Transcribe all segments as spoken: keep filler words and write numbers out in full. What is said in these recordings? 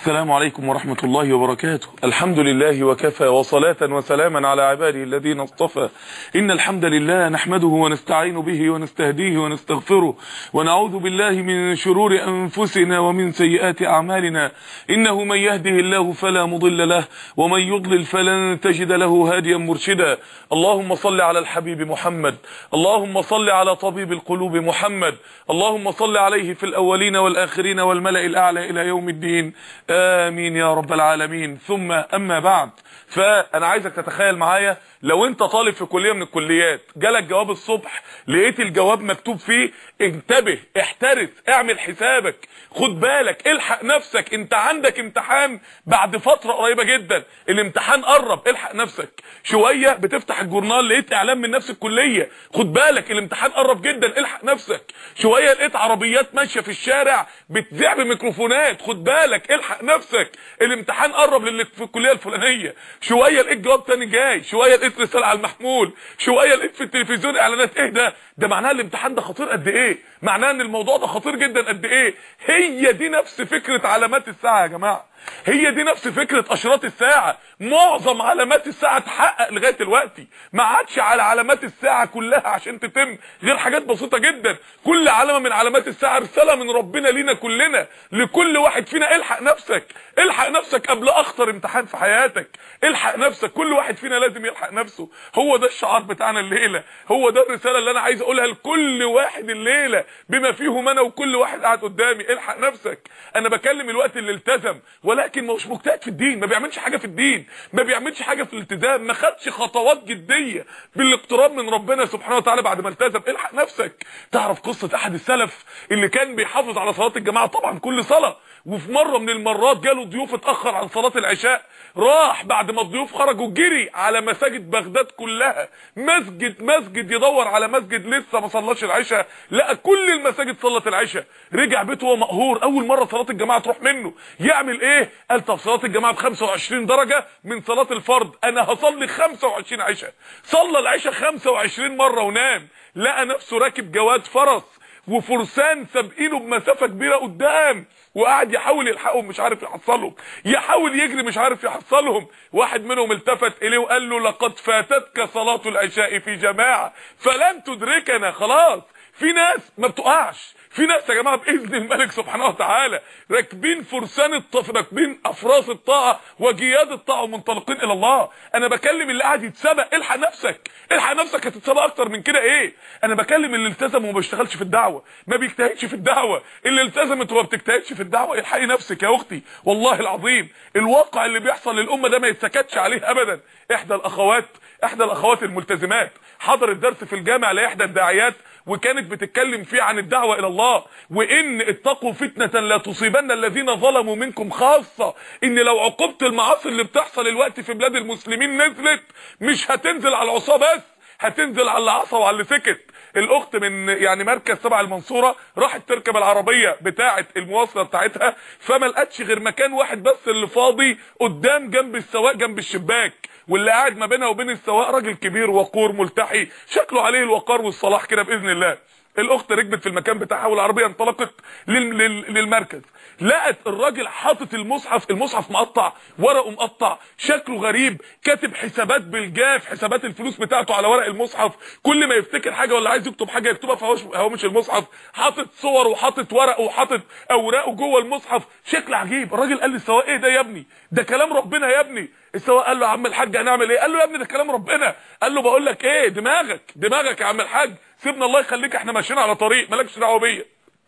السلام عليكم ورحمة الله وبركاته. الحمد لله وكفى، وصلاة وسلاما على عباده الذين اصطفى. إن الحمد لله نحمده ونستعين به ونستهديه ونستغفره، ونعوذ بالله من شرور أنفسنا ومن سيئات أعمالنا. إنه من يهده الله فلا مضل له، ومن يضلل فلن تجد له هاديا مرشدا. اللهم صل على الحبيب محمد، اللهم صل على طبيب القلوب محمد، اللهم صل عليه في الأولين والآخرين والملأ الأعلى إلى يوم الدين، آمين يا رب العالمين. ثم أما بعد، فأنا عايزك تتخيل معايا لو انت طالب في كلية من الكليات، جالك جواب الصبح، لقيت الجواب مكتوب فيه انتبه، احترس، اعمل حسابك، خد بالك، الحق نفسك، انت عندك امتحان بعد فترة قريبة جدا، الامتحان قرب، الحق نفسك. شوية بتفتح الجورنال لقيت اعلان من نفس الكلية، خد بالك الامتحان قرب جدا، الحق نفسك. شوية لقيت عربيات ماشية في الشارع بتذيع بميكروفونات، خد بالك، الحق نفسك، الامتحان قرب للي في الكلية الفلانية. شوية لقيت جواب تاني جاي، شوية لقيت رسالة على المحمول، شوية لقيت في التلفزيون اعلانات. ايه ده؟ ده معناه الامتحان ده خطير قد ايه، معناه ان الموضوع ده خطير جدا قد ايه. هي دي نفس فكرة علامات الساعة يا جماعة، هي دي نفس فكرة اشراط الساعة. معظم علامات الساعة اتحقق لغاية دلوقتي، ما عادش على علامات الساعة كلها عشان تتم غير حاجات بسيطة جدا. كل علامة من علامات الساعة رسالة من ربنا لينا كلنا، لكل واحد فينا. الحق نفسك، الحق نفسك قبل اخطر امتحان في حياتك، الحق نفسك. كل واحد فينا لازم يلحق نفسه. هو ده الشعار بتاعنا الليلة، هو ده الرسالة اللي انا عايز اقولها لكل واحد الليلة بما فيهم انا وكل واحد قاعد قدامي. الحق نفسك. انا بكلم الوقت اللي التزم ولكن مش مجتهد في الدين، ما بيعملش حاجة في الدين، ما بيعملش حاجة في الالتزام، ما خدش خطوات جدية بالاقتراب من ربنا سبحانه وتعالى بعد ما التزم. الحق نفسك. تعرف قصة احد السلف اللي كان بيحافظ على صلاة الجماعة طبعا كل صلاة، وفي مرة من المرات جاله ضيوف اتأخر عن صلاة العشاء، راح بعد ما الضيوف خرجوا جري على مساجد بغداد كلها، مسجد مسجد يدور على مسجد لسه ما صلاش العشاء، لقى كل المساجد صلت العشاء. رجع بيته وهو مقهور، اول مرة صلاة الجماعة تروح منه. يعمل ايه؟ قال طب صلاة الجماعة ب خمسة وعشرين درجة من صلاة الفرض، انا هصلي خمسة وعشرين عشاء. صلى العشاء خمسة وعشرين مرة ونام. لقى نفسه راكب جواد فرس وفرسان سابقينه بمسافة كبيرة قدام، وقعد يحاول يلحقهم مش عارف يحصلهم، يحاول يجري مش عارف يحصلهم. واحد منهم التفت اليه وقال له لقد فاتتك صلاة العشاء في جماعة فلن تدركنا. خلاص، في ناس ما بتقعش، في ناس يا جماعه باذن الملك سبحانه وتعالى راكبين فرسان الطف، راكبين افراس الطاعه وجياد الطاعه ومنطلقين الى الله. انا بكلم اللي قاعد يتسابق، الحق نفسك، الحق نفسك، هتتسابق اكتر من كده ايه؟ انا بكلم اللي التزم وما بيشتغلش في الدعوه، ما بيجتهدش في الدعوه، اللي التزمت وما بتجتهدش في الدعوه. الحقي نفسك يا اختي، والله العظيم الواقع اللي بيحصل للامه ده ما يتسكتش عليه ابدا. احدى الاخوات احدى الاخوات الملتزمات حضرت درس في الجامع لاحدى الداعيات، وكانت بتتكلم فيه عن الدعوة الى الله، وان اتقوا فتنة لا تصيبن الذين ظلموا منكم خاصة. ان لو عقوبة المعاصي اللي بتحصل الوقت في بلاد المسلمين نزلت، مش هتنزل على العصاه بس، هتنزل على اللي عصى وعلى اللي سكت. الاخت من يعني مركز تبع المنصورة راحت تركب العربية بتاعة المواصلة بتاعتها، فما لقتش غير مكان واحد بس اللي فاضي قدام جنب السواق جنب الشباك، واللي قاعد ما بينها وبين السواق راجل كبير وقور ملتحي شكله عليه الوقار والصلاح كده باذن الله. الاخت ركبت في المكان بتاعها والعربيه انطلقت لل... لل... للمركز، لقت الراجل حاطط المصحف، المصحف مقطع، ورقه مقطع، شكله غريب، كاتب حسابات بالجاف، حسابات الفلوس بتاعته على ورق المصحف، كل ما يفتكر حاجه ولا عايز يكتب حاجه يكتبها في هوامش المصحف، حاطط صور وحاطط ورقه وحاطط اوراقه جوه المصحف، شكل عجيب. الراجل قال للسواق ايه ده يا ابني؟ ده كلام ربنا يا ابني. السواق قال له يا عم الحاج هنعمل ايه؟ قال له يا ابني ده كلام ربنا. قال له بقول لك ايه، دماغك دماغك يا عم الحاج، سيبنا الله يخليك، احنا ماشيين على طريق مالكش دعوه بيا.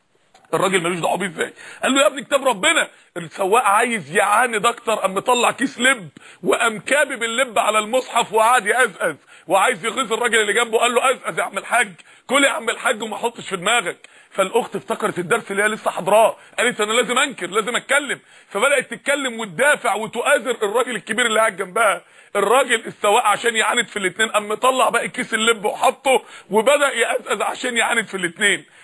الراجل ملوش دعوه بيه ازاي؟ قال له يا ابني كتاب ربنا. السواق عايز يعاند اكتر، قام مطلع كيس لب وقام كابب اللب على المصحف وقعد يقزقز، وعايز يغيظ الراجل اللي جنبه. قال له قزقز يا عم الحاج، كل يا عم الحاج وما حطش في دماغك. فالاخت افتكرت الدرس اللي هي لسه حاضراه، قالت انا لازم انكر، لازم اتكلم، فبدات تتكلم وتدافع وتؤازر الراجل الكبير اللي قاعد جنبها. الراجل السواق عشان يعاند في الاثنين قام مطلع باقي كيس اللب وحطه وبدا يقزقز عشان يعاند في الاثنين.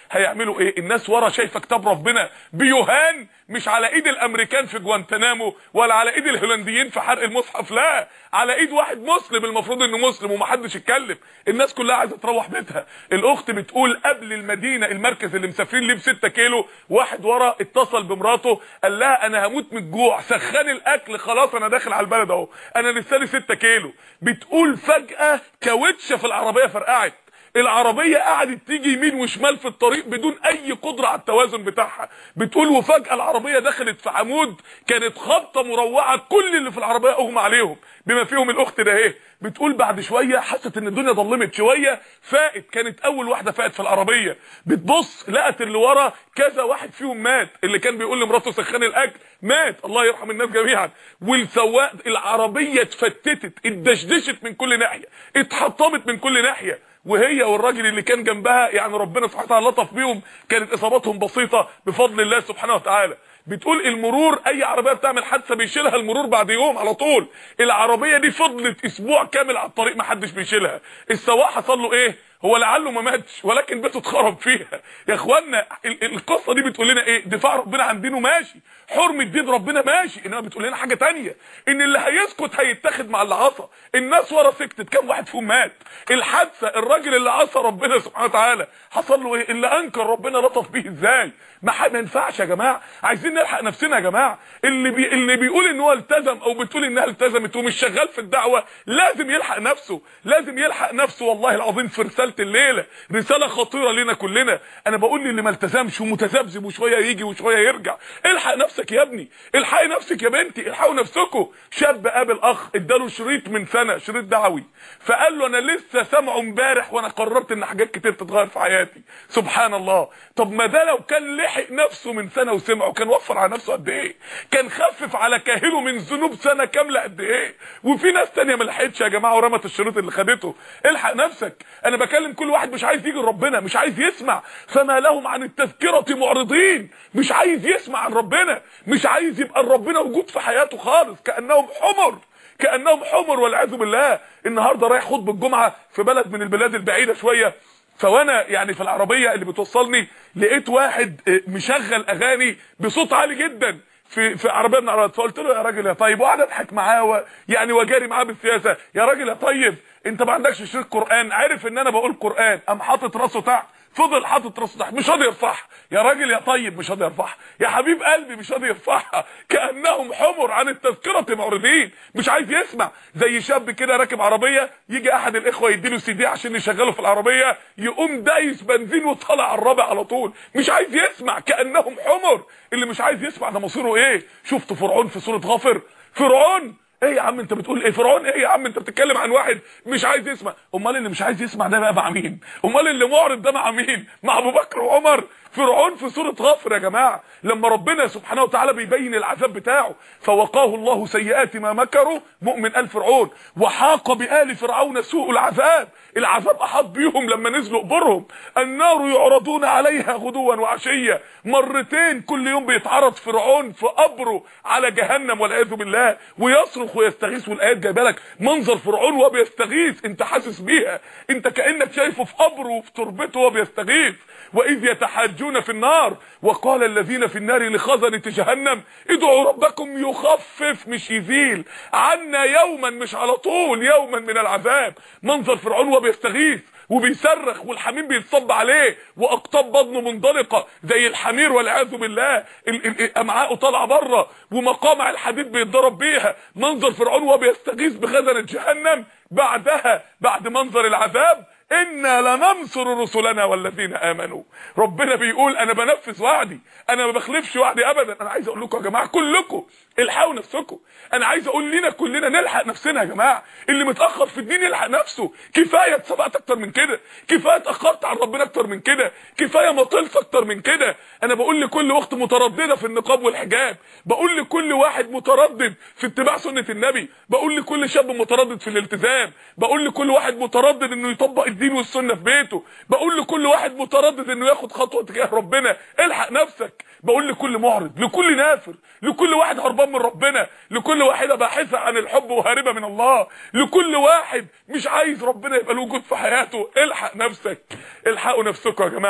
هيعملوا ايه؟ الناس ورا شايفه كتاب ربنا بيهان، مش على ايد الامريكان في جوانتنامو ولا على ايد الهولنديين في حرق المصحف، لا، على ايد واحد مسلم المفروض انه مسلم ومحدش يتكلم. الناس كلها عايزه تروح بيتها. الاخت بتقول قبل المدينه المركز اللي مسافرين ليه بستة كيلو، واحد ورا اتصل بمراته قال لها انا هموت من الجوع، سخني الاكل، خلاص انا داخل على البلد اهو، انا لسه لي ستة كيلو. بتقول فجاه كاوتشه في العربيه فرقعت، العربيه قعدت تيجي يمين وشمال في الطريق بدون اي قدره على التوازن بتاعها. بتقول وفجاه العربيه دخلت في عمود، كانت خبطه مروعه، كل اللي في العربيه اغمى عليهم بما فيهم الاخت ده اهي. بتقول بعد شويه حست ان الدنيا ظلمت شويه، فاقت، كانت اول واحده فاقت في العربيه، بتبص لقت اللي ورا كذا واحد فيهم مات، اللي كان بيقول لمراته سخني الاكل مات، الله يرحم الناس جميعا. والسواق العربيه اتفتتت، اتدشدشت من كل ناحيه، اتحطمت من كل ناحيه، وهي والراجل اللي كان جنبها يعني ربنا سبحانه وتعالى لطف بيهم، كانت اصاباتهم بسيطه بفضل الله سبحانه وتعالى. بتقول المرور اي عربيه بتعمل حادثه بيشيلها المرور بعد يوم على طول، العربيه دي فضلت اسبوع كامل على الطريق ما حدش بيشيلها. السواق حصل له ايه؟ هو لعله ما ماتش ولكن بيته اتخرب فيها. يا اخوانا القصه دي بتقول لنا ايه؟ دفاع ربنا عن دينه ماشي، حرمه دين ربنا ماشي، انما بتقول لنا حاجه تانية، ان اللي هيسكت هيتاخد مع اللي عصى. الناس ورا سكتت، كام واحد فيهم مات؟ الحادثه الراجل اللي عصى ربنا سبحانه وتعالى حصل له ايه؟ اللي انكر ربنا لطف بيه ازاي؟ ما ما ينفعش يا جماعه، عايزين نلحق نفسنا يا جماعه. اللي بي... اللي بيقول ان هو التزم او بتقول انها التزمت ومش شغال في الدعوه لازم يلحق نفسه، لازم يلحق نفسه والله العظيم في رساله الليله، رساله خطيره لنا كلنا. انا بقول للي ما التزمش ومتذبذب وشويه يجي وشويه يرجع، الحق نفسك يا ابني، الحقي نفسك يا بنتي، الحقوا نفسكم. شاب قابل اخ اداله شريط من سنه، شريط دعوي، فقال له انا لسه سامعه امبارح وانا قررت ان حاجات كتير تتغير في حياتي. سبحان الله. طب ما ده لو كان لحق نفسه من سنه وسمعه كان وفر على نفسه قد ايه؟ كان خفف على كاهله من ذنوب سنه كامله قد ايه؟ وفي ناس تانية ما لحقتش يا جماعه ورمت الشريط اللي خدته. الحق نفسك. انا بكلم كل واحد مش عايز يجي لربنا، مش عايز يسمع، فما لهم عن التذكره معرضين، مش عايز يسمع عن ربنا، مش عايز يبقى ربنا وجود في حياته خالص، كانهم حمر، كانهم حمر والعياذ بالله. النهارده رايح خطبه الجمعه في بلد من البلاد البعيده شويه، فوانا يعني في العربيه اللي بتوصلني لقيت واحد مشغل اغاني بصوت عالي جدا في في عربيه من العربيات، فقلت له يا راجل يا طيب، وقعد اضحك معاه يعني وجاري معاه بالسياسه، يا راجل يا طيب انت ما عندكش شريط قران؟ عارف ان انا بقول قران، قام حاطط راسه تحت، فضل حاطط راسه تحت، مش راضي يرفعها. يا راجل يا طيب مش راضي يرفعها، يا حبيب قلبي مش راضي يرفعها، كانهم حمر عن التذكره معرضين، مش عايز يسمع. زي شاب كده راكب عربيه، يجي احد الاخوه يديله سي دي عشان يشغله في العربيه، يقوم دايس بنزين وطالع على الرابع على طول، مش عايز يسمع، كانهم حمر. اللي مش عايز يسمع ده مصيره ايه؟ شفت فرعون في سوره غافر؟ فرعون ايه يا عم انت بتقول ايه؟ فرعون ايه يا عم؟ انت بتتكلم عن واحد مش عايز يسمع. امال اللي مش عايز يسمع ده بقى مع مين؟ امال اللي معرض ده مع مين؟ مع ابو بكر وعمر. فرعون في سوره غافر يا جماعه، لما ربنا سبحانه وتعالى بيبين العذاب بتاعه، فوقاه الله سيئات ما مكروا، مؤمن ال فرعون، وحاق بآل فرعون سوء العذاب، العذاب احاط بيهم لما نزلوا قبورهم. النار يعرضون عليها غدوا وعشيه، مرتين كل يوم بيتعرض فرعون في قبره على جهنم والعياذ بالله، ويصرخ ويستغيث. والايات جايبه لك منظر فرعون وهو بيستغيث، انت حاسس بيها، انت كانك شايفه في قبره وفي تربته وهو بيستغيث. واذ يتحاجون في النار وقال الذين في النار لخزنة جهنم ادعوا ربكم يخفف، مش يزيل، عنا يوما، مش على طول، يوما من العذاب. منظر فرعون وهو بيستغيث وبيصرخ والحميم بيتصب عليه واقطاب بطنه منطلقه زي الحمير والعياذ بالله، امعاءه طالعه بره ومقامع الحديد بيتضرب بيها. منظر فرعون وهو بيستغيث بخزنة جهنم. بعدها بعد منظر العذاب إنا لننصر رسلنا والذين آمنوا. ربنا بيقول أنا بنفذ وعدي، أنا ما بخلفش وعدي أبدا. أنا عايز أقول لكم يا جماعة كلكم الحقوا نفسكم، أنا عايز أقول لنا كلنا نلحق نفسنا يا جماعة. اللي متأخر في الدين يلحق نفسه، كفاية اتسبقت أكتر من كده، كفاية اتأخرت عن ربنا أكتر من كده، كفاية مطلت أكتر من كده. أنا بقول لكل وقت مترددة في النقاب والحجاب، بقول لكل واحد متردد في اتباع سنة النبي، بقول لكل شاب متردد في الالتزام، بقول لكل واحد متردد إنه يطبق الدين والسنه في بيته، بقول لكل واحد متردد انه ياخد خطوه تجاه ربنا، الحق نفسك. بقول لكل معرض، لكل نافر، لكل واحد هربان من ربنا، لكل واحده باحثه عن الحب وهاربه من الله، لكل واحد مش عايز ربنا يبقى له وجود في حياته، الحق نفسك. الحقوا نفسكم يا جماعه.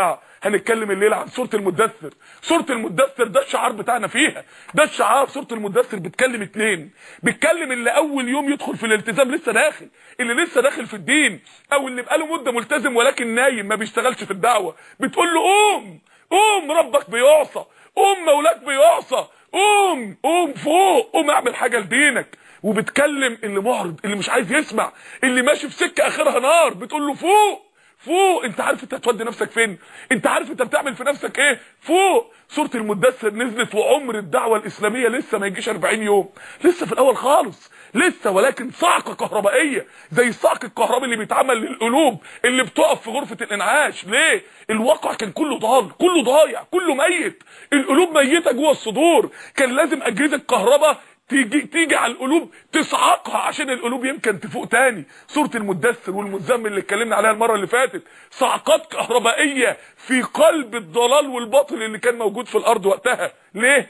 هنتكلم الليله عن سوره المدثر. سوره المدثر ده الشعار بتاعنا فيها، ده الشعار. سوره المدثر بتكلم اتنين، بتكلم اللي اول يوم يدخل في الالتزام لسه داخل، اللي لسه داخل في الدين، او اللي بقاله مده ملتزم ولكن نايم ما بيشتغلش في الدعوه. بتقول له قوم قوم، ربك بيعصى، قوم مولاك بيعصى، قوم قوم فوق، قوم اعمل حاجه لدينك. وبتكلم اللي معرض، اللي مش عايز يسمع، اللي ماشي في سكه اخرها نار، بتقول له فوق فوق. انت عارف انت هتودي نفسك فين؟ انت عارف انت بتعمل في نفسك ايه؟ فوق. سوره المدثر نزلت وعمر الدعوه الاسلاميه لسه ما يجيش أربعين يوم، لسه في الاول خالص لسه، ولكن صعقه كهربائيه زي الصعق الكهربي اللي بيتعمل للقلوب اللي بتقف في غرفه الانعاش. ليه؟ الواقع كان كله ضال، كله ضايع، كله ميت، القلوب ميته جوه الصدور. كان لازم اجهزه كهرباء تيجي تيجي على القلوب تصعقها عشان القلوب يمكن تفوق تاني. سوره المدثر والمزمل اللي اتكلمنا عليها المره اللي فاتت، صعقات كهربائيه في قلب الضلال والباطل اللي كان موجود في الارض وقتها. ليه؟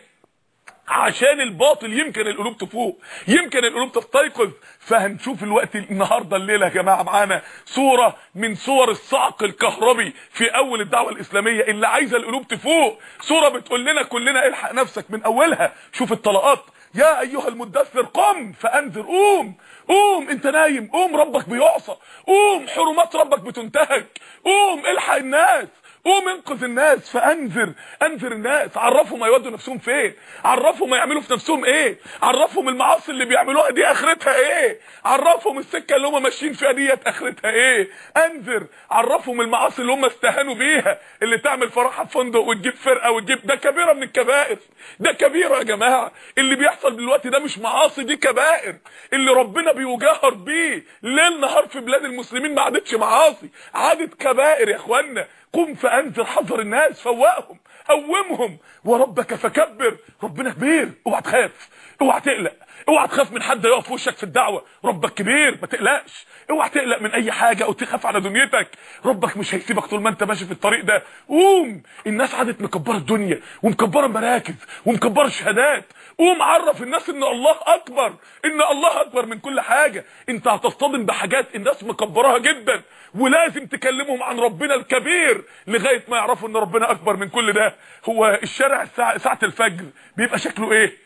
عشان الباطل يمكن القلوب تفوق، يمكن القلوب تستيقظ. فهنشوف الوقت النهارده الليله يا جماعه معانا صوره من صور الصعق الكهربي في اول الدعوه الاسلاميه اللي عايزه القلوب تفوق. صوره بتقول لنا كلنا الحق نفسك من اولها. شوف الطلقات: يا ايها المدثر قم فانذر، قوم قوم، انت نايم، قوم ربك بيعصى، قوم حرمات ربك بتنتهك، قوم الحق الناس، قوم انقذ الناس. فانذر، انذر الناس، عرفهم هيودوا نفسهم فين، عرفهم هيعملوا في نفسهم ايه، عرفهم المعاصي اللي بيعملوها دي اخرتها ايه، عرفهم السكه اللي هم ماشيين فيها ديت اخرتها ايه. انذر، عرفهم المعاصي اللي هم استهانوا بيها، اللي تعمل فرحه في فندق وتجيب فرقه وتجيب، ده كبيره من الكبائر، ده كبيره يا جماعه. اللي بيحصل دلوقتي ده مش معاصي، دي كبائر اللي ربنا بيجاهر بيه ليل نهار في بلاد المسلمين. ما عادتش معاصي، عادت كبائر يا اخوانا. قم فانذر، حذر الناس، فوقهم، قومهم. وربك فكبر، ربنا كبير، اوعى تخاف، اوعى تقلق، اوعى تخاف من حد يقف في وشك في الدعوه. ربك كبير، ما تقلقش، اوعى تقلق من اي حاجه او تخاف على دنيتك. ربك مش هيسيبك طول ما انت ماشي في الطريق ده. قوم. الناس عادت مكبره الدنيا ومكبره المراكز ومكبره الشهادات. قوم عرف الناس ان الله اكبر، ان الله اكبر من كل حاجه. انت هتصطدم بحاجات الناس مكبراها جدا، ولازم تكلمهم عن ربنا الكبير لغايه ما يعرفوا ان ربنا اكبر من كل ده. هو الشارع الساعه ساعه الفجر بيبقى شكله ايه؟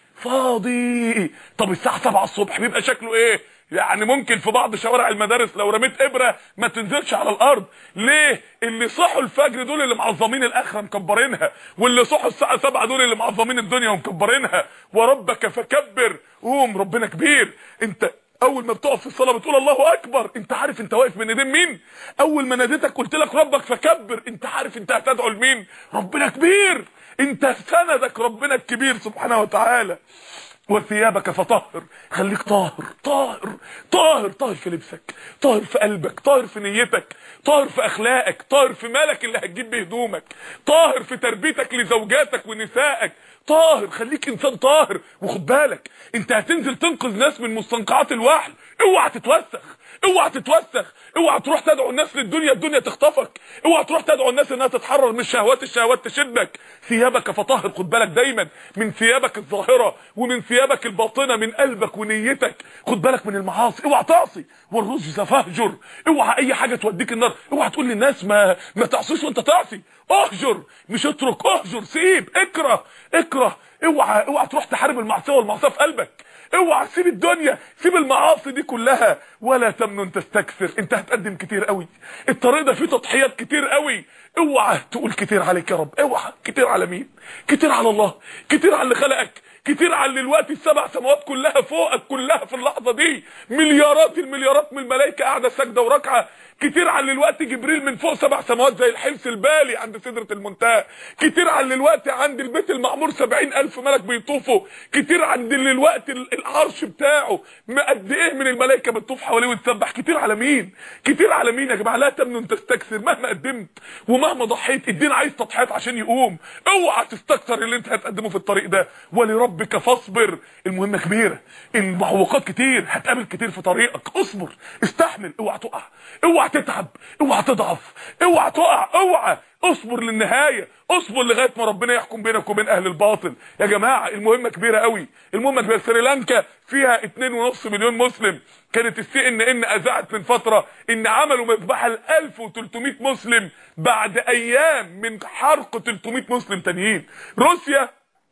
فاضي. طب الساعه سبعة الصبح بيبقى شكله ايه؟ يعني ممكن في بعض شوارع المدارس لو رميت ابره ما تنزلش على الارض. ليه؟ اللي صحوا الفجر دول اللي معظمين الاخره مكبرينها، واللي صحوا الساعه سبعة دول اللي معظمين الدنيا ومكبرينها. وربك فكبر، قوم، ربنا كبير. انت اول ما بتقف في الصلاه بتقول الله اكبر، انت عارف انت واقف من ايدين مين؟ اول ما ناديتك قلت لك ربك فكبر، انت عارف انت هتدعو لمين؟ ربنا كبير، انت سندك ربنا الكبير سبحانه وتعالى. وثيابك فطهر، خليك طاهر طاهر طاهر، طاهر في لبسك، طاهر في قلبك، طاهر في نيتك، طاهر في اخلاقك، طاهر في مالك اللي هتجيب به هدومك، طاهر في تربيتك لزوجاتك ونسائك، طاهر. خليك انسان طاهر. وخد بالك انت هتنزل تنقذ ناس من مستنقعات الوحل، اوعى تتوسخ، اوعى تتوسخ، اوعى تروح تدعو الناس للدنيا الدنيا تخطفك، اوعى تروح تدعو الناس انها تتحرر من الشهوات، الشهوات تشدك. ثيابك فطهر، خد بالك دايما من ثيابك الظاهره ومن ثيابك الباطنه، من قلبك ونيتك. خد بالك من المعاصي، اوعى تعصي. والرجز فاهجر، اوعى اي حاجه توديك النار، اوعى تقول للناس ما ما تعصيش وانت تعصي. اهجر، مش اترك، اهجر، سيب، اكره اكره. اوعى اوعى تروح تحارب المعصيه والمعصيه في قلبك، اوعى سيب الدنيا، سيب المعاصي دي كلها. ولا تمنن تستكثر، انت هتقدم كتير قوي، الطريق ده فيه تضحيات كتير قوي. اوعى تقول كتير عليك يا رب، اوعى. كتير على مين؟ كتير على الله، كتير على اللي خلقك، كتير على اللي الوقت السبع سماوات كلها فوقك، كلها في اللحظه دي مليارات المليارات من الملائكه قاعده ساجده وركعه. كتير على الوقت جبريل من فوق سبع سماوات زي الحمص البالي عند سدرة المنتهى. كتير على الوقت عند البيت المعمور سبعين ألف ملك بيطوفوا. كتير عند الوقت العرش بتاعه قد ايه من الملائكه بتطوف حواليه وتسبح. كتير على مين؟ كتير على مين يا جماعه؟ لا تمنن تستكثر، مهما قدمت ومهما ضحيت الدين عايز تضحيات عشان يقوم. اوعى تستكثر اللي انت هتقدمه في الطريق ده. ولربك فاصبر، المهمه كبيره، المعوقات كتير، هتقابل كتير في طريقك، اصبر، استحمل، اوعى تقع، اوعى تتعب، اوعى تضعف، اوعى تقع، اوعى. اصبر للنهايه، اصبر لغايه ما ربنا يحكم بينك وبين اهل الباطل. يا جماعه المهمه كبيره قوي، المهمه كبيره. سريلانكا فيها اتنين ونص مليون مسلم. كانت السي ان ان اذاعت من فتره ان عملوا مذبحه ل ألف وتلتمية مسلم بعد ايام من حرق تلتمية مسلم تانيين. روسيا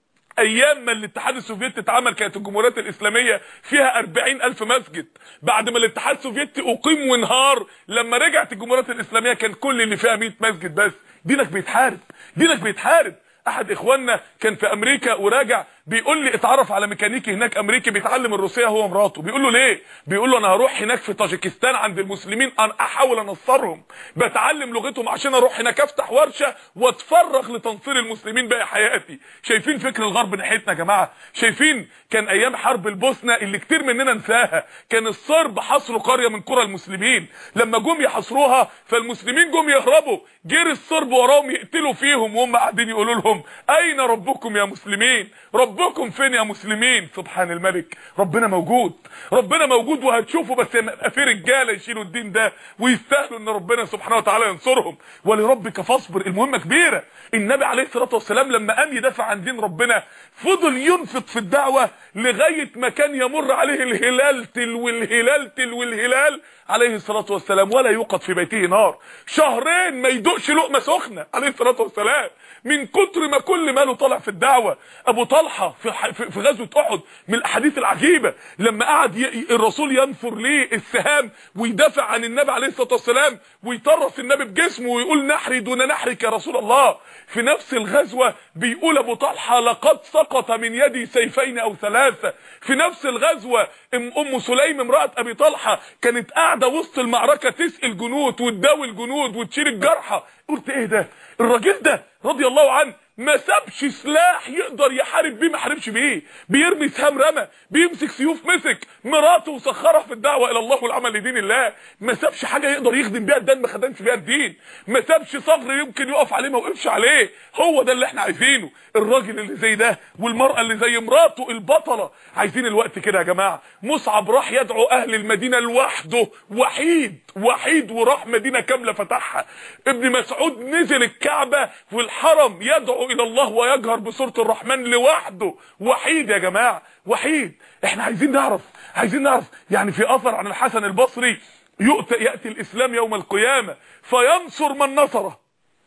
ايام ما الاتحاد السوفيتي اتعمل كانت الجمهوريات الاسلاميه فيها أربعين ألف مسجد. بعد ما الاتحاد السوفيتي اقيم وانهار، لما رجعت الجمهوريات الاسلاميه كان كل اللي فيها مية مسجد بس. دينك بيتحارب، دينك بيتحارب. احد اخواننا كان في امريكا وراجع بيقول لي اتعرف على ميكانيكي هناك امريكي بيتعلم الروسيه هو ومراته. بيقول له ليه؟ بيقول له انا هروح هناك في طاجيكستان عند المسلمين انا احاول انصرهم، بتعلم لغتهم عشان اروح هناك افتح ورشه واتفرغ لتنصير المسلمين باقي حياتي. شايفين فكر الغرب ناحيتنا يا جماعه؟ شايفين كان ايام حرب البوسنه اللي كتير مننا نساها، كان الصرب حصروا قريه من قرى المسلمين، لما جم يحصروها فالمسلمين جم يهربوا، جري الصرب وراهم يقتلوا فيهم وهم قاعدين يقولوا لهم اين ربكم يا مسلمين؟ ربكم فين يا مسلمين؟ سبحان الملك، ربنا موجود، ربنا موجود وهتشوفوا، بس يبقى في رجاله يشيلوا الدين ده ويستاهلوا ان ربنا سبحانه وتعالى ينصرهم. ولربك فاصبر، المهمه كبيره. النبي عليه الصلاه والسلام لما قام يدافع عن دين ربنا فضل ينفق في الدعوه لغايه ما كان يمر عليه الهلال تلو الهلال تلو الهلال عليه الصلاه والسلام ولا يوقد في بيته نار. شهرين ما يدوقش لقمه سخنه عليه الصلاه والسلام من كتر ما كل ماله طالع في الدعوه. ابو طلحه في في غزوه احد من الاحاديث العجيبه لما قعد الرسول ينفر ليه السهام ويدافع عن النبي عليه الصلاه والسلام ويطرس النبي بجسمه ويقول نحري دون نحرك يا رسول الله. في نفس الغزوه بيقول ابو طلحه لقد سقط من يدي سيفين او ثلاثه. في نفس الغزوه ام, أم سليم امراه ابي طلحه كانت قاعده وسط المعركه تسقي الجنود وتداوي الجنود وتشيل الجرحى. قلت ايه ده؟ الراجل ده رضي الله عنه ما سابش سلاح يقدر يحارب بيه ما حاربش بيه، بيرمي سهام رمى، بيمسك سيوف مسك، مراته وسخرها في الدعوه الى الله والعمل لدين الله، ما سابش حاجه يقدر يخدم بيها الدين ما خدمش بيها الدين، ما سابش صغر يمكن يقف عليه ما وقفش عليه. هو ده اللي احنا عايزينه، الراجل اللي زي ده والمراه اللي زي مراته البطله. عايزين الوقت كده يا جماعه. مصعب راح يدعو اهل المدينه لوحده، وحيد وحيد، وراح مدينه كامله فتحها. ابن مسعود نزل الكعبه والحرم يدعو الى الله ويجهر بسوره الرحمن لوحده، وحيد يا جماعه، وحيد. احنا عايزين نعرف عايزين نعرف يعني في اثر عن الحسن البصري يؤتى ياتي الاسلام يوم القيامه فينصر من نصره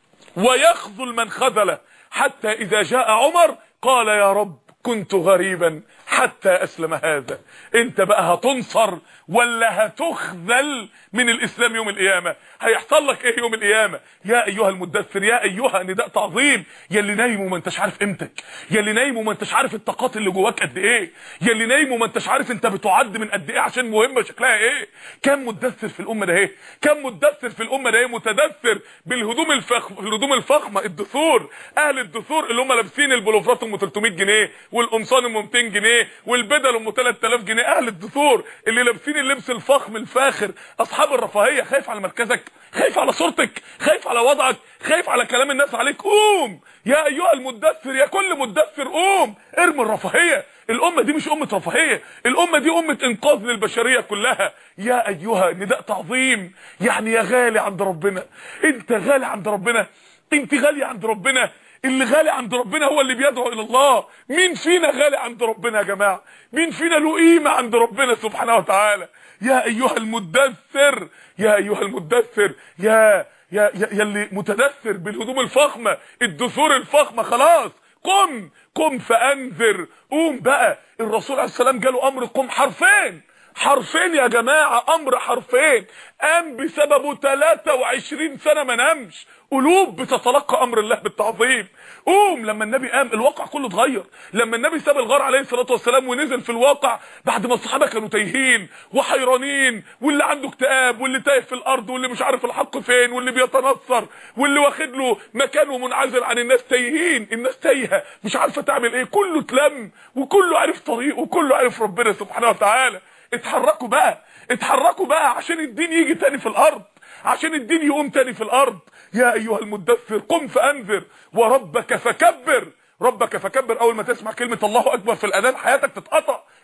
ويخذل من خذله، حتى اذا جاء عمر قال يا رب كنت غريبا حتى اسلم هذا. انت بقى هتنصر ولا هتخذل من الاسلام يوم القيامه؟ هيحصل لك ايه يوم القيامه؟ يا ايها المدثر، يا ايها نداء تعظيم، يا اللي نايم وما انتش عارف قيمتك، يا اللي نايم وما انتش عارف الطاقات اللي جواك قد ايه، يا اللي نايم وما انتش عارف انت بتعد من قد ايه عشان مهمه شكلها ايه. كم مدثر في الامه ده ايه؟ كم مدثر في الامه ده ايه متدثر بالهدوم الفخم الهدوم الفخمه، الدثور، اهل الدثور اللي هم لابسين البلوفرات ام ثلاثمية جنيه والقمصان ام مئتين جنيه والبدل ام ثلاثة آلاف جنيه، اهل الدثور اللي لابسين اللبس الفخم الفاخر، اصحاب الرفاهيه. خايف على مركزك، خايف على صورتك، خايف على وضعك، خايف على كلام الناس عليك. قوم يا ايها المدثر، يا كل مدثر قوم ارمي الرفاهيه. الامه دي مش امه رفاهيه، الامه دي امه انقاذ للبشريه كلها. يا ايها نداء تعظيم، يعني يا غالي عند ربنا، انت غالي عند ربنا، انت غالي عند ربنا. اللي غالي عند ربنا هو اللي بيدعو الى الله. مين فينا غالي عند ربنا يا جماعه؟ مين فينا له قيمه عند ربنا سبحانه وتعالى؟ يا ايها المدثر، يا ايها المدثر، يا يا يا اللي متدثر بالهدوم الفخمه، الدثور الفخمه، خلاص قم قم فانذر. قوم بقى. الرسول عليه السلام جاله امر قم، حرفين حرفين يا جماعه، امر حرفين قام بسببه ثلاثة وعشرين سنه ما نامش. قلوب بتتلقى امر الله بالتعظيم. قوم. لما النبي قام الواقع كله اتغير. لما النبي ساب الغار عليه الصلاه والسلام ونزل في الواقع بعد ما الصحابه كانوا تايهين وحيرانين، واللي عنده اكتئاب واللي تايه في الارض واللي مش عارف الحق فين واللي بيتنصر واللي واخد له مكانه منعزل عن الناس، تايهين، الناس تايهه مش عارفه تعمل ايه. كله اتلم وكله عارف طريقه وكله عارف ربنا سبحانه وتعالى. اتحركوا بقى، اتحركوا بقى عشان الدين يجي تاني في الارض، عشان الدين يقوم تاني في الارض. يا ايها المدثر قم فانذر وربك فكبر. ربك فكبر، اول ما تسمع كلمه الله اكبر في الاذان حياتك تتقطع.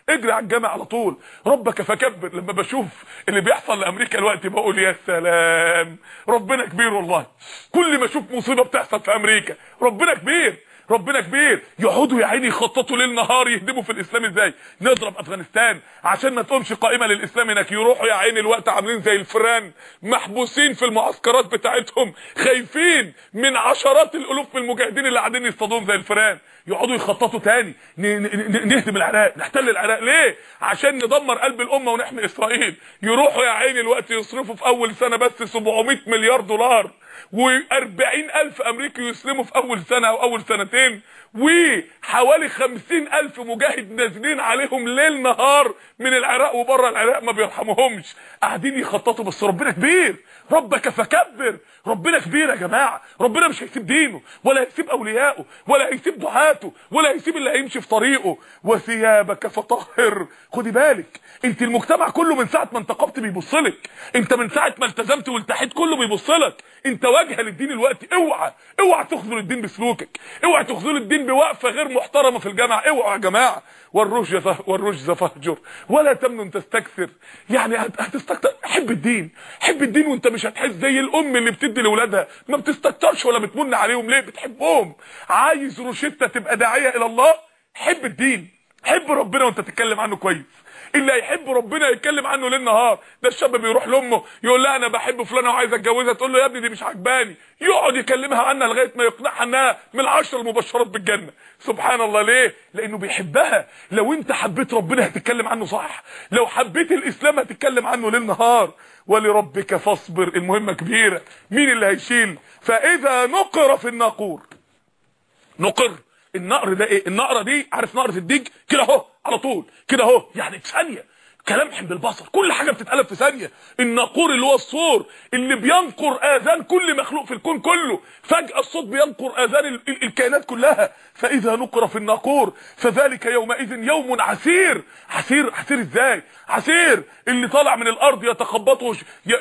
اجري على الجامع على طول. ربك فكبر. لما بشوف اللي بيحصل لامريكا دلوقتي بقول يا سلام، ربنا كبير والله. كل ما اشوف مصيبه بتحصل في امريكا ربنا كبير، ربنا كبير. يقعدوا يا عيني يخططوا ليل نهار يهدموا في الاسلام ازاي. نضرب افغانستان عشان ما تقومش قائمه للاسلام هناك، يروحوا يا عيني الوقت عاملين زي الفيران محبوسين في المعسكرات بتاعتهم، خايفين من عشرات الالوف من المجاهدين اللي قاعدين يصطادوهم زي الفيران. يقعدوا يخططوا تاني نهدم العراق، نحتل العراق. ليه؟ عشان ندمر قلب الامه ونحمي اسرائيل. يروحوا يا عيني الوقت يصرفوا في اول سنه بس سبعمية مليار دولار، واربعين الف امريكي يسلموا في اول سنه او اول سنتين، وحوالي خمسين الف مجاهد نازلين عليهم ليل نهار من العراق وبره العراق ما بيرحموهمش، قاعدين يخططوا. بس ربنا كبير، ربك فكبر. ربنا كبير يا جماعه، ربنا مش هيسيب دينه ولا هيسيب اوليائه ولا هيسيب دعاته ولا هيسيب اللي هيمشي في طريقه. وثيابك فطهر. خدي بالك، انت المجتمع كله من ساعه ما انتقبت بيبصلك، انت من ساعه ما التزمت والتحيت كله بيبصلك، انت واجهه للدين الوقت. اوعى اوعى تخذل الدين بسلوكك، اوعى تخذل الدين بوقفه غير محترمه في الجامعه. اوعى يا جماعه. والرجز والرجز فاهجر ولا تمنن تستكثر. يعني هتستكتر. حب الدين، حب الدين وانت مش هتحس زي الام اللي بتدي لاولادها ما بتستكترش ولا بتمن عليهم. ليه؟ بتحبهم. عايز روشته تبقى داعيه الى الله؟ حب الدين، حب ربنا وانت تتكلم عنه كويس. اللي هيحب ربنا يتكلم عنه ليل نهار. ده الشاب بيروح لامه يقول لها انا بحب فلانه وعايز اتجوزها، تقول له يا ابني دي مش عجباني، يقعد يكلمها عنها لغايه ما يقنعها انها من العشر المبشرات بالجنه. سبحان الله. ليه؟ لانه بيحبها. لو انت حبيت ربنا هتتكلم عنه صح، لو حبيت الاسلام هتتكلم عنه ليل نهار. ولربك فاصبر. المهمه كبيره. مين اللي هيشيل؟ فاذا نقر في الناقور. نقر النقر ده ايه؟ النقره دي عارف نقره الديج كده اهو على طول كده اهو، يعني في ثانيه كلمح بالبصر، كل حاجه بتتقلب في ثانيه. الناقور اللي هو الصور اللي بينقر اذان كل مخلوق في الكون كله، فجاه الصوت بينقر اذان ال ال الكائنات كلها. فاذا نقر في الناقور فذلك يومئذ يوم عسير. عسير عسير ازاي؟ عسير اللي طالع من الارض يتخبطه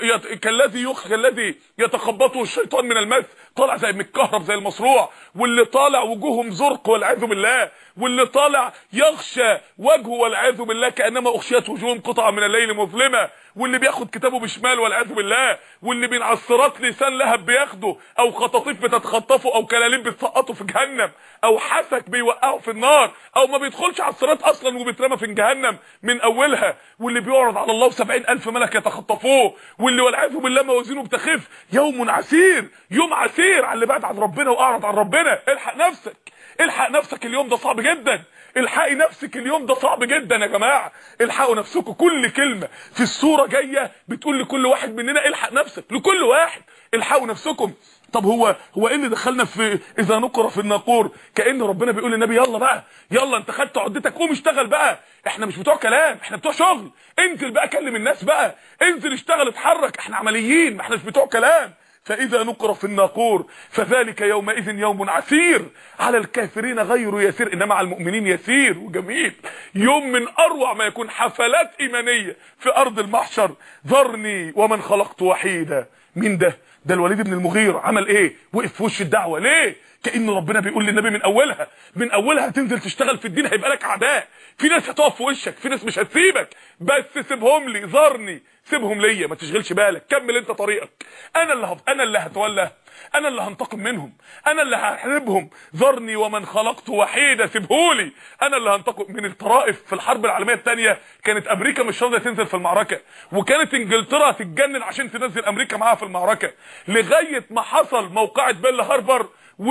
كالذي يخ كالذي يتخبطه الشيطان من المس، طالع زي متكهرب زي المصروع، واللي طالع وجوههم زرق والعياذ بالله، واللي طالع يغشى وجهه والعياذ بالله كانما اغشيت وجوههم قطعه من الليل مظلمه، واللي بياخد كتابه بشمال والعياذ بالله، واللي بينعصرات لسان لهب بياخده، او خطاطيف بتتخطفه، او كلاليب بتسقطه في جهنم، او حسك بيوقعه في النار، او ما بيدخلش عصرات اصلا وبيترمى في جهنم من اولها، واللي بيعرض على الله سبعين الف ملك يتخطفوه، واللي والعياذ بالله موازينه بتخف. يوم عسير، يوم عسير على اللي بعد عن ربنا واعرض عن ربنا. الحق نفسك، الحق نفسك، اليوم ده صعب جدا. الحقي نفسك، اليوم ده صعب جدا يا جماعه. الحقوا نفسكم. كل كلمه في السوره جايه بتقول لكل واحد مننا الحق نفسك، لكل واحد الحقوا نفسكم. طب هو هو ايه اللي دخلنا في اذا نقر في الناقور؟ كأن ربنا بيقول للنبي يلا بقى، يلا انت خدت عدتك قوم اشتغل بقى، احنا مش بتوع كلام، احنا بتوع شغل. انزل بقى كلم الناس بقى، انزل اشتغل اتحرك، احنا عمليين، ما احنا مش بتوع كلام. فاذا نقر في الناقور فذلك يومئذ يوم عسير على الكافرين غير يسير، انما على المؤمنين يسير وجميل. يوم من اروع ما يكون حفلات ايمانيه في ارض المحشر. ذرني ومن خلقت وحيدا. مين ده؟ ده الوليد بن المغيرة. عمل ايه؟ وقف في وش الدعوه. ليه؟ كأن ربنا بيقول للنبي من اولها، من اولها هتنزل تشتغل في الدين هيبقى لك اعداء، في ناس هتقف في وشك، في ناس مش هتسيبك، بس سيبهم لي، ذرني، سيبهم ليا، ما تشغلش بالك، كمل انت طريقك. انا اللي هب... انا اللي هتولى، انا اللي هنتقم منهم، انا اللي هحاربهم. ذرني ومن خلقت وحيدا. سيبهولي، انا اللي هنتقم من الطرائف. في الحرب العالميه الثانيه كانت امريكا مش راضيه تنزل في المعركه، وكانت انجلترا تتجنن عشان تنزل امريكا معاها في المعركه، لغايه ما حصل موقعه بيل هاربر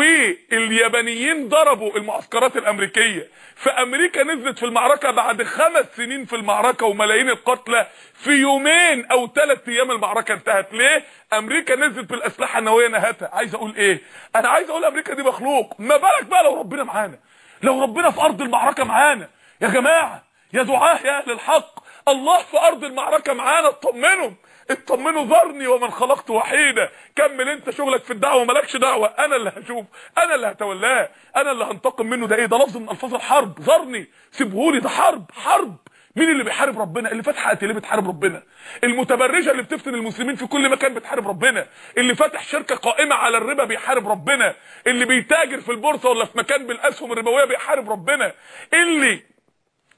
واليابانيين ضربوا المعسكرات الامريكيه، فامريكا نزلت في المعركه بعد خمس سنين في المعركه وملايين القتلى في يومين او ثلاث ايام المعركه انتهت. ليه؟ امريكا نزلت بالاسلحه النوويه نهتها. عايز اقول ايه؟ انا عايز اقول امريكا دي مخلوق، ما بالك بقى لو ربنا معانا، لو ربنا في ارض المعركه معانا. يا جماعه يا دعاه يا اهل الحق، الله في ارض المعركه معانا، اطمنوا اطمنوا. ذرني ومن خلقت وحيدا. كمل انت شغلك في الدعوه، مالكش دعوه، انا اللي هشوف، انا اللي هتولاه، انا اللي هنتقم منه. ده ايه؟ ده لفظ من الفاظ الحرب. ذرني، سيبهولي، ده حرب، حرب. مين اللي بيحارب ربنا؟ اللي فاتحه اتيليه بتحارب ربنا، المتبرجه اللي بتفتن المسلمين في كل مكان بتحارب ربنا، اللي فاتح شركه قائمه على الربا بيحارب ربنا، اللي بيتاجر في البورصه ولا في مكان بالاسهم الربويه بيحارب ربنا، اللي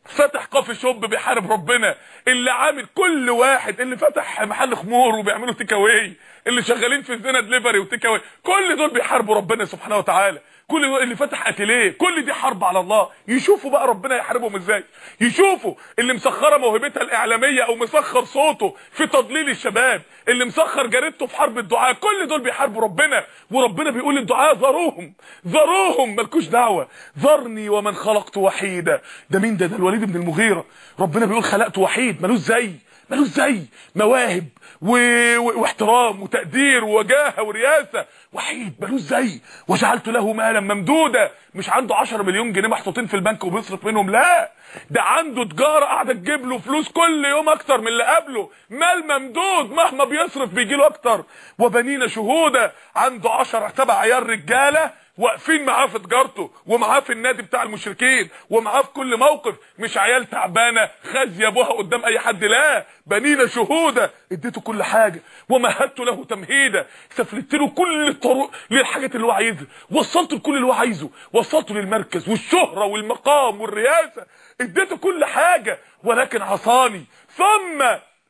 فتح كافي شوب بيحارب ربنا، اللي عامل كل واحد، اللي فتح محل خمور وبيعملوا تيك اواي، اللي شغالين في الزنا دليفري وتيك اواي، كل دول بيحاربوا ربنا سبحانه وتعالى. كل اللي فتح اتيليه، كل دي حرب على الله. يشوفوا بقى ربنا يحاربهم ازاي، يشوفوا اللي مسخره موهبتها الاعلاميه او مسخر صوته في تضليل الشباب، اللي مسخر جريدته في حرب الدعاء، كل دول بيحاربوا ربنا. وربنا بيقول للدعاء ذروهم ذروهم مالكوش دعوه، ذرني ومن خلقت وحيدا. ده مين ده؟ ده الوليد بن المغيرة. ربنا بيقول خلقته وحيد، مالوش زي مالوش زي مواهب و... و... واحترام وتقدير ووجاهه ورياسه، وحيد مالوش زي. وجعلت له مالا ممدودا، مش عنده عشرة مليون جنيه محطوطين في البنك وبيصرف منهم، لا، ده عنده تجاره قاعده تجيب له فلوس كل يوم اكتر من اللي قبله، مال ممدود مهما بيصرف بيجي له اكتر. وبنينا شهودا، عنده عشرة سبع عيال رجاله واقفين معاه في تجارته ومعاه في النادي بتاع المشركين ومعاه في كل موقف، مش عيال تعبانه خازيه ابوها قدام اي حد، لا، بنينا شهودا، اديته كل حاجه. ومهدت له تمهيدا، سفلت له كل الطرق للحاجات اللي هو عايزها، وصلت له كل اللي هو عايزه، وصلته للمركز والشهره والمقام والرياسه، اديته كل حاجه. ولكن عصاني ثم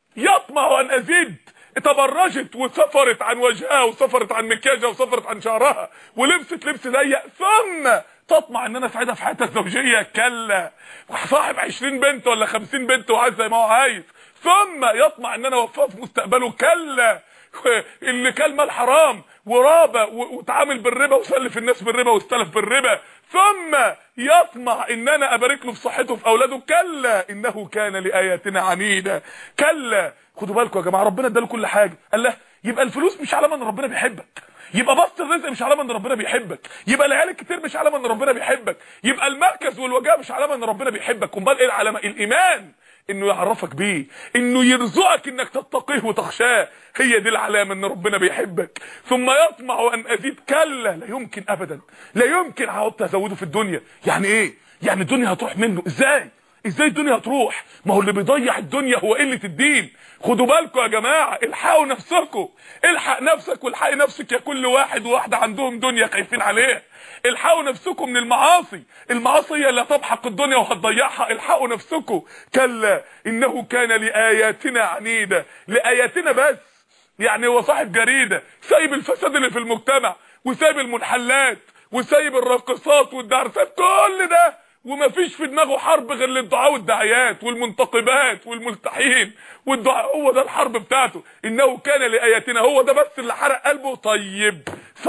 يطمع ان ازيد. تبرجت وسفرت عن وجهها وسفرت عن مكياجها وسفرت عن شعرها ولبست لبس ضيق، ثم تطمع ان انا اسعدها في حياتها الزوجيه، كلا. صاحب عشرين بنت ولا خمسين بنت وعايز زي ما هو عايز، ثم يطمع ان انا اوفقه في مستقبله، كلا. اللي كل مال حرام ورابه وتعامل بالربا وسلف الناس بالربا واستلف بالربا، ثم يطمع ان انا ابارك له في صحته وفي اولاده، كلا انه كان لاياتنا عنيدا. كلا. خدوا بالكم يا جماعه، ربنا اداله كل حاجه. قال له يبقى الفلوس مش علامه ان ربنا بيحبك، يبقى بسط الرزق مش علامه ان ربنا بيحبك، يبقى العيال الكتير مش علامه ان ربنا بيحبك، يبقى المركز والوجاه مش علامه ان ربنا بيحبك. امال ايه العلامه؟ الايمان، انه يعرفك بيه، انه يرزقك انك تتقيه وتخشاه، هي دي العلامه ان ربنا بيحبك. ثم يطمع ان ازيد، كلا، لا يمكن ابدا، لا يمكن هقعد ازوده في الدنيا. يعني ايه؟ يعني الدنيا هتروح منه ازاي؟ ازاي الدنيا هتروح؟ ما هو اللي بيضيع الدنيا هو قله الدين. خدوا بالكم يا جماعه، الحقوا نفسكم، الحق نفسك والحقي نفسك يا كل واحد وواحده عندهم دنيا خايفين عليها. الحقوا نفسكم من المعاصي، المعاصي هي اللي هتضحك الدنيا وهتضيعها. الحقوا نفسكم. كلا انه كان لاياتنا عنيدا. لاياتنا بس، يعني هو صاحب جريده سايب الفساد اللي في المجتمع وسايب المنحلات وسايب الراقصات والدعسات، كل ده ومفيش في دماغه حرب غير للدعاء والداعيات والمنتقبات والملتحين والدعاء، هو ده الحرب بتاعته. انه كان لاياتنا، هو ده بس اللي حرق قلبه. طيب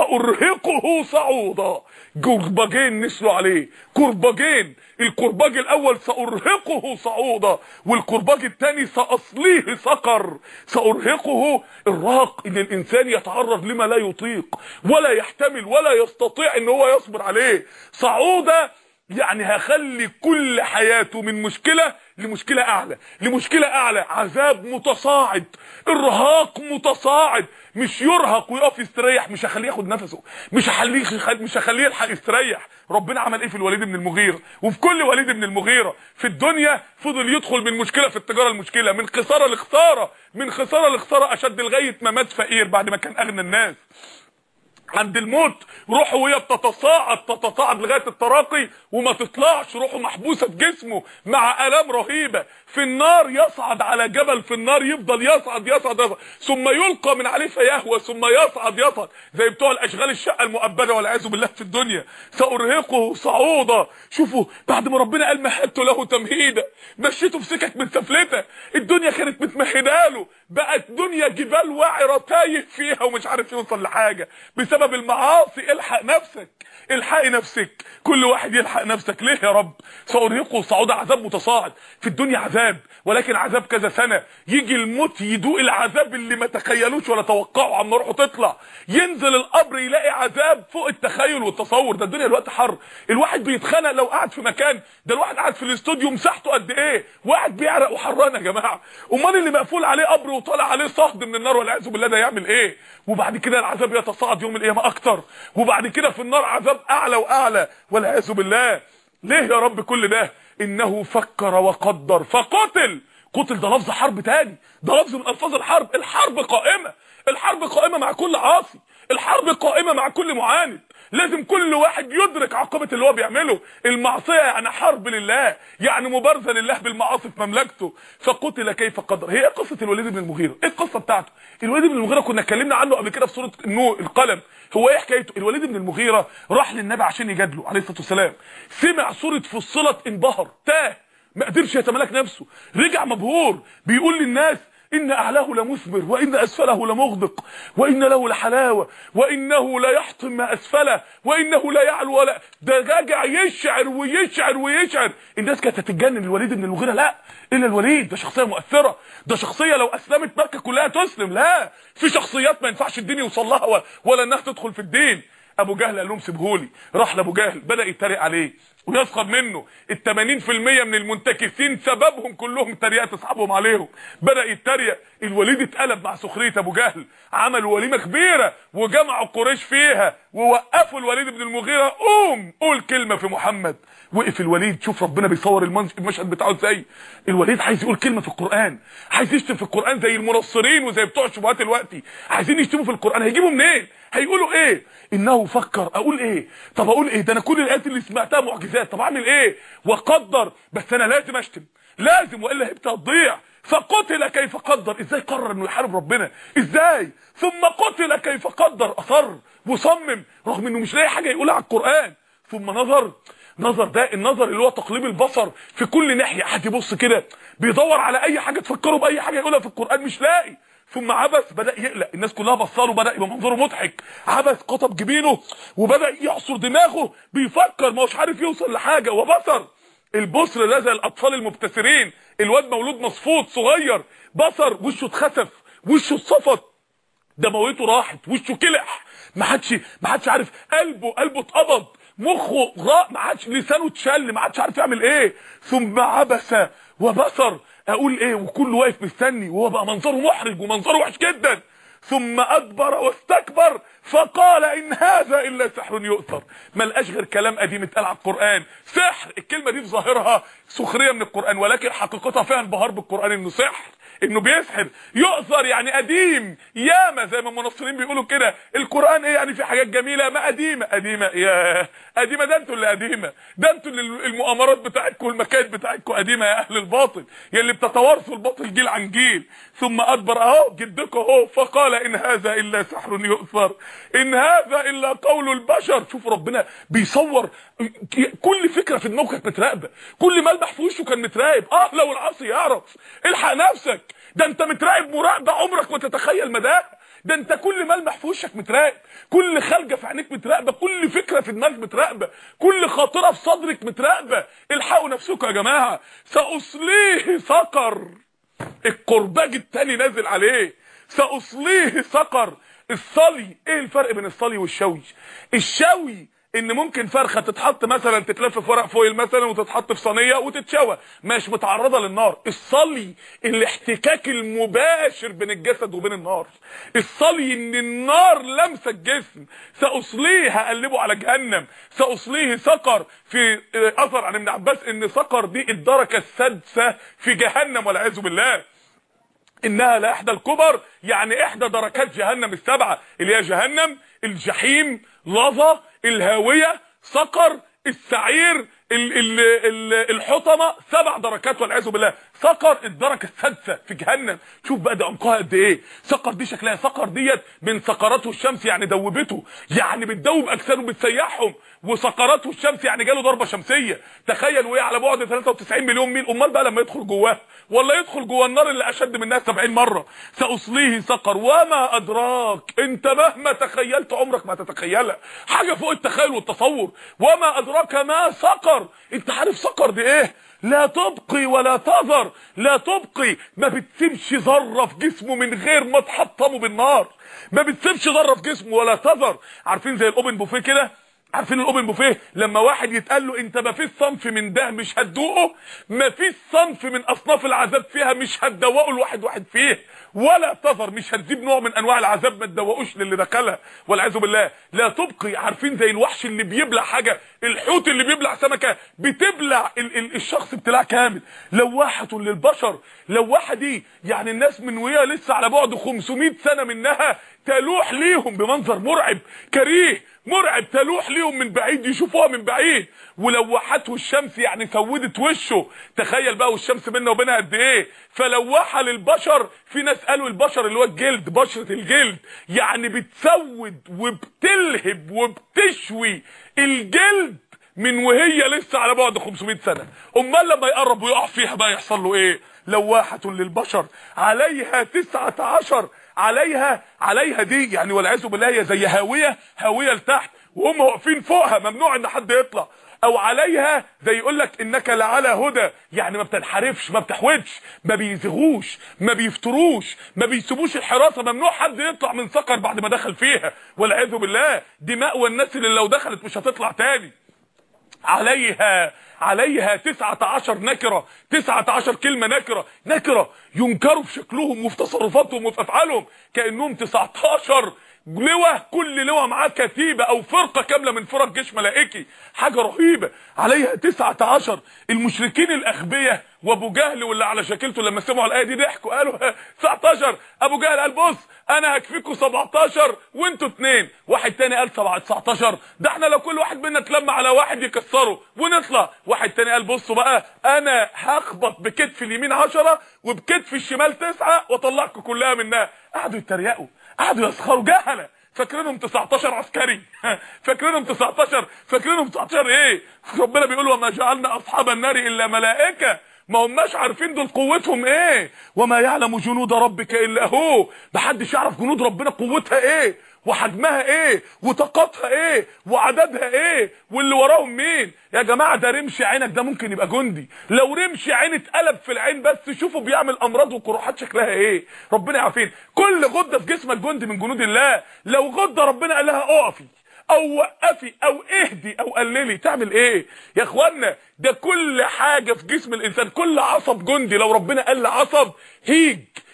سأرهقه صعودا، كرباجين نسلوا عليه، كرباجين. الكرباج الاول سأرهقه صعودا، والكرباج الثاني سأصليه سقر. سأرهقه، الرهق ان الانسان يتعرض لما لا يطيق ولا يحتمل ولا يستطيع ان هو يصبر عليه. صعودا يعني هخلي كل حياته من مشكلة لمشكلة اعلى لمشكلة اعلى، عذاب متصاعد، ارهاق متصاعد. مش يرهق ويقف يستريح، مش هخليه ياخد نفسه، مش هخليه مش هخليه يلحق يستريح. ربنا عمل ايه في الوليد بن المغيرة وفي كل وليد بن المغيرة في الدنيا؟ فضل يدخل من مشكلة في التجارة المشكلة، من خسارة لخسارة، من خسارة لخسارة اشد، لغاية ما مات فقير بعد ما كان اغنى الناس. عند الموت روحه وهي بتتصاعد تتصاعد لغايه التراقي وما تطلعش، روحه محبوسه في جسمه مع الام رهيبه. في النار يصعد على جبل في النار، يفضل يصعد يصعد, يصعد ثم يلقى من عليه فيهوى، ثم يصعد يصعد زي بتوع الاشغال الشقه المؤبده والعياذ بالله في الدنيا. سأرهقه صعودا. شوفوا بعد ما ربنا قال مهدت له تمهيدا، مشيته في سكك من سفلته، الدنيا كانت متمهده له، بقت دنيا جبال وعره تايه فيها ومش عارف يوصل لحاجه بسبب المعاصي. الحق نفسك، الحقي نفسك، كل واحد يلحق نفسك. ليه يا رب؟ سأرهقه صعودا، عذاب متصاعد في الدنيا، عذاب ولكن عذاب كذا سنه. يجي الموت يدوق العذاب اللي ما تخيلوش ولا توقعوا، عم روحه تطلع ينزل القبر يلاقي عذاب فوق التخيل والتصور. ده الدنيا الوقت حر، الواحد بيتخنق لو قاعد في مكان، ده الواحد قاعد في الاستوديو مساحته قد ايه واحد بيعرق وحران يا جماعه. امال اللي مقفول عليه قبر وطالع عليه صهد من النار والعياذ بالله ده يعمل ايه؟ وبعد كده العذاب يتصاعد يوم القيامه اكتر، وبعد كده في النار عذاب اعلى واعلى والعياذ بالله. ليه يا رب كل ده؟ انه فكر وقدر فقتل. قتل ده لفظ حرب تاني، ده لفظ من الفاظ الحرب. الحرب قائمه، الحرب قائمه مع كل عاصي، الحرب قائمه مع كل معاند، لازم كل واحد يدرك عقبه اللي هو بيعمله. المعصيه يعني حرب لله، يعني مبارزه لله بالمعاصي في مملكته. فقتل كيف قدر. هي قصه الوليد بن المغيره، ايه القصه بتاعته؟ الوليد بن المغيره كنا اتكلمنا عنه قبل كده في سوره النور القلم. هو ايه حكايته؟ الوليد بن المغيره راح للنبي عشان يجادله عليه الصلاه والسلام، سمع سوره فصلت انبهر، تاه، ما قدرش يتملك نفسه، رجع مبهور بيقول للناس إن أعلاه لمثمر وإن أسفله لمغدق وإن له لحلاوة وإنه لا يحطم ما أسفله وإنه لا يعلو ولا. ده راجع يشعر ويشعر ويشعر. الناس كانت هتتجنن. الوليد بن المغيرة لا، إلا الوليد ده شخصية مؤثرة، ده شخصية لو أسلمت مكة كلها تسلم. لا، في شخصيات ما ينفعش الدين يوصل لها ولا الناس تدخل في الدين. ابو جهل قال لهم سيبهولي، راح لابو جهل بدا يتريق عليه ويسخر منه. ال ثمانين في المية من المنتكسين سببهم كلهم تريقه اصحابهم عليهم، بدا يتريق. الوليد اتقلب مع سخريه ابو جهل، عملوا وليمه كبيره وجمعوا قريش فيها ووقفوا الوليد بن المغيره، قوم قول كلمه في محمد. وقف الوليد. شوف ربنا بيصور المشهد بتاعه ازاي. الوليد عايز يقول كلمه في القران، عايز يشتم في القران زي المنصرين وزي بتوع الشبهات دلوقتي عايزين يشتموا في القران. هيجيبوا منين؟ هيقولوا ايه؟ انه فكر. اقول ايه؟ طب اقول ايه؟ ده انا كل الايات اللي سمعتها معجزات. طب اعمل ايه؟ وقدر. بس انا لازم اشتم، لازم، والا هيبقى تضيع. فقتل كيف قدر. ازاي قرر انه يحارب ربنا؟ ازاي؟ ثم قتل كيف قدر. اصر وصمم رغم انه مش لاقي حاجه يقولها على القران. ثم نظر. نظر ده النظر اللي هو تقليب البصر في كل ناحيه، حد يبص كده بيدور على اي حاجه تفكره باي حاجه يقولها في القران، مش لاقي. ثم عبس، بدا يقلق، الناس كلها بصاله، بدا يبقى منظره مضحك. عبس، قطب جبينه وبدا يعصر دماغه، بيفكر، ما هوش عارف يوصل لحاجه. وبصر. البصر ده زي الاطفال المبتسرين، الواد مولود مصفوط صغير، بصر وشه اتخسف، وشه اتصفط، دمويته راحت، وشه كلح، ما حدش ما حدش عارف، قلبه قلبه اتقبض، مخه غاء، ما عادش، لسانه اتشل، ما عادش عارف يعمل ايه. ثم عبس وبصر. اقول ايه؟ وكله واقف مستني، وهو بقى منظره محرج ومنظره وحش جدا. ثم ادبر واستكبر فقال ان هذا الا سحر يؤثر. ما لقاش غير كلام قديم اتقال على القران، سحر. الكلمه دي في ظاهرها سخريه من القران، ولكن حقيقتها فيها انبهار بالقران، انه سحر، انه بيسحر. يؤثر يعني قديم، ياما، زي ما المنصرين بيقولوا كده. القران ايه يعني؟ في حاجات جميله، ما قديمه. قديمه يا قديمه؟ ده انتوا اللي قديمه، ده انتوا اللي المؤامرات بتاعتكم والمكائد بتاعتكم قديمه يا اهل الباطل، يا اللي بتتوارثوا الباطل جيل عن جيل. ثم ادبر، اهو جدكم اهو، فقال ان هذا الا سحر يؤثر، ان هذا الا قول البشر. شوف ربنا بيصور كل فكره في دماغه كانت متراقبه، كل ملمح في وشه كان متراقب. اه لو العاصي يعرف، الحق نفسك، ده انت متراقب مراقبه عمرك ما تتخيل مداها. ده انت كل ملمح في وشك متراقب، كل خلجه في عينيك متراقبه، كل فكره في دماغك متراقبه، كل خاطره في صدرك متراقبه. الحقوا نفسكم يا جماعه، ساصليه سقر. القرباج التاني نازل عليه، ساصليه سقر. الصلي، ايه الفرق بين الصلي والشوي؟ الشوي ان ممكن فرخه تتحط مثلا، تتلف في ورق فويل مثلا وتتحط في صينيه وتتشوى، مش متعرضه للنار. الصلي الاحتكاك المباشر بين الجسد وبين النار. الصلي ان النار لمسه الجسم. ساصليه، هقلبه على جهنم. ساصليه سقر. في اثر عن ابن عباس ان سقر دي الدركه السادسه في جهنم والعياذ بالله، انها لا احدى الكبر، يعني احدى دركات جهنم السبعه، اللي هي جهنم، الجحيم، لظى، الهاويه، سقر، السعير، ال ال ال الحطمه. سبع دركات والعياذ بالله. سقر الدركه السادسه في جهنم. شوف بقى ده عمقها قد ايه. سقر دي شكلها، سقر ديت من سقراته الشمس، يعني دوبته، يعني بتدوب اجسادهم، بتسيحهم. وسقراته الشمس يعني جاله ضربه شمسيه. تخيل وهي على بعد ثلاثة وتسعين مليون ميل، امال بقى لما يدخل جواه، ولا يدخل جوه النار اللي اشد منها سبعين مره. ساصليه سقر وما ادراك. انت مهما تخيلت عمرك ما تتخيلها، حاجه فوق التخيل والتصور. وما ادراك ما سقر. انت عارف سقر دي ايه؟ لا تبقي ولا تذر. لا تبقي، ما بتسيبش ذره في جسمه من غير ما تحطمه بالنار، ما بتسيبش ذره في جسمه. ولا تذر، عارفين زي الاوبن بوفيه كده، عارفين الاوبن بوفيه لما واحد يتقال له انت ما فيش صنف من ده مش هتدوقه، ما فيش صنف من اصناف العذاب فيها مش هتدوقه الواحد واحد فيه، ولا تظهر مش هتجيب نوع من انواع العذاب ما تدوقوش للي دخلها والعياذ بالله. لا تبقي، عارفين زي الوحش اللي بيبلع حاجه، الحوت اللي بيبلع سمكه بتبلع ال ال الشخص ابتلاع كامل. لواحه للبشر، لواحه دي يعني الناس من وهي لسه على بعد خمسمائة سنه منها تلوح ليهم بمنظر مرعب كريه مرعب، تلوح ليهم من بعيد يشوفوها من بعيد. ولوحته الشمس يعني سودت وشه، تخيل بقى والشمس بيننا وبينها قد ايه. فلوحها للبشر، في ناس قالوا البشر اللي هو الجلد، بشره الجلد يعني بتسود وبتلهب وبتشوي الجلد من وهي لسه على بعد خمسمائة سنه. امال لما يقرب ويقع فيها بقى يحصل له ايه؟ لواحه للبشر عليها تسعة عشر، عليها عليها دي يعني والعياذ بالله هي زي هاويه، هاويه لتحت وهم واقفين فوقها، ممنوع ان حد يطلع. او عليها زي يقول لك انك لعلى هدى، يعني ما بتنحرفش، ما بتحودش، ما بيزغوش، ما بيفتروش، ما بيسيبوش الحراسه، ممنوع حد يطلع من سقر بعد ما دخل فيها والعياذ بالله. دي مأوى الناس اللي لو دخلت مش هتطلع تاني. عليها عليها تسعة عشر نكرة، تسعة عشر كلمة نكرة، نكرة ينكروا في شكلهم وفي تصرفاتهم وفي افعالهم كأنهم تسعة عشر لواء، كل لواء معاه كتيبة او فرقة كاملة من فرق جيش ملائكي، حاجة رهيبة. عليها تسعة عشر. المشركين الاغبياء وابو جهل واللي على شكلته لما سمعوا الايه دي ضحكوا، قالوا تسعة عشر. ابو جهل قال بص انا هكفيكوا سبعة عشر وانتوا اتنين. واحد تاني قال تسعة عشر، ده احنا لو كل واحد منا اتلم على واحد يكسره ونطلع. واحد تاني قال بصوا بقى انا هخبط بكتف اليمين عشرة وبكتف الشمال تسعة واطلعكم كلها منها. قعدوا يتريقوا، قعدوا يسخروا، جهله فاكرينهم تسعة عشر عسكري فاكرينهم تسعة عشر، فاكرينهم تسعة عشر ايه؟ ربنا بيقول وما جعلنا اصحاب النار الا ملائكه، ما هماش عارفين دول قوتهم ايه. وما يعلم جنود ربك الا هو، محدش يعرف جنود ربنا قوتها ايه وحجمها ايه وطاقتها ايه وعددها ايه واللي وراهم مين. يا جماعه ده رمش عينك ده ممكن يبقى جندي، لو رمش عين اتقلب في العين بس شوفوا بيعمل امراض وقروحات شكلها ايه، ربنا يعافينا. كل غده في جسمك جندي من جنود الله، لو غده ربنا قال لها اقفي او وقفي او اهدي او قللي تعمل ايه يا اخوانا؟ ده كل حاجه في جسم الانسان، كل عصب جندي، لو ربنا قال لعصب هيج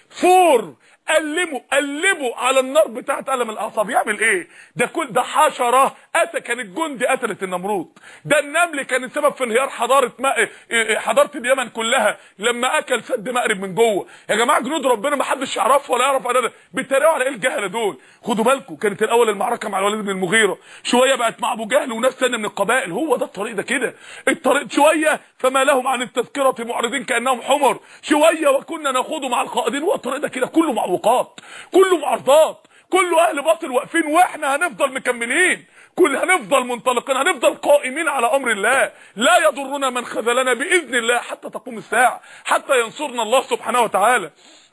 فور قلبه قلبه على النار بتاعت ألم الاعصاب يعمل ايه؟ ده كل ده حشره اتى كانت جندي قتلت النمرود، ده النمل كان السبب في انهيار حضاره ما... حضاره اليمن كلها لما اكل سد مأرب من جوه. يا جماعه جنود ربنا ما حدش يعرفه ولا يعرف انا بيتريقوا على ايه الجهله دول. خدوا بالكم كانت الاول المعركه مع الوليد بن المغيره، شويه بقت مع ابو جهل وناس ثانيه من القبائل. هو ده الطريق، ده كده الطريق، شويه فما لهم عن التذكره معرضين كانهم حمر، شويه وكنا نخوض مع الخائضين. هو الطريق ده كده كله معوقات، كله معارضات، كله اهل باطل واقفين، واحنا هنفضل مكملين، كل هنفضل منطلقين، هنفضل قائمين على امر الله. لا يضرنا من خذلنا باذن الله حتى تقوم الساعه، حتى ينصرنا الله سبحانه وتعالى.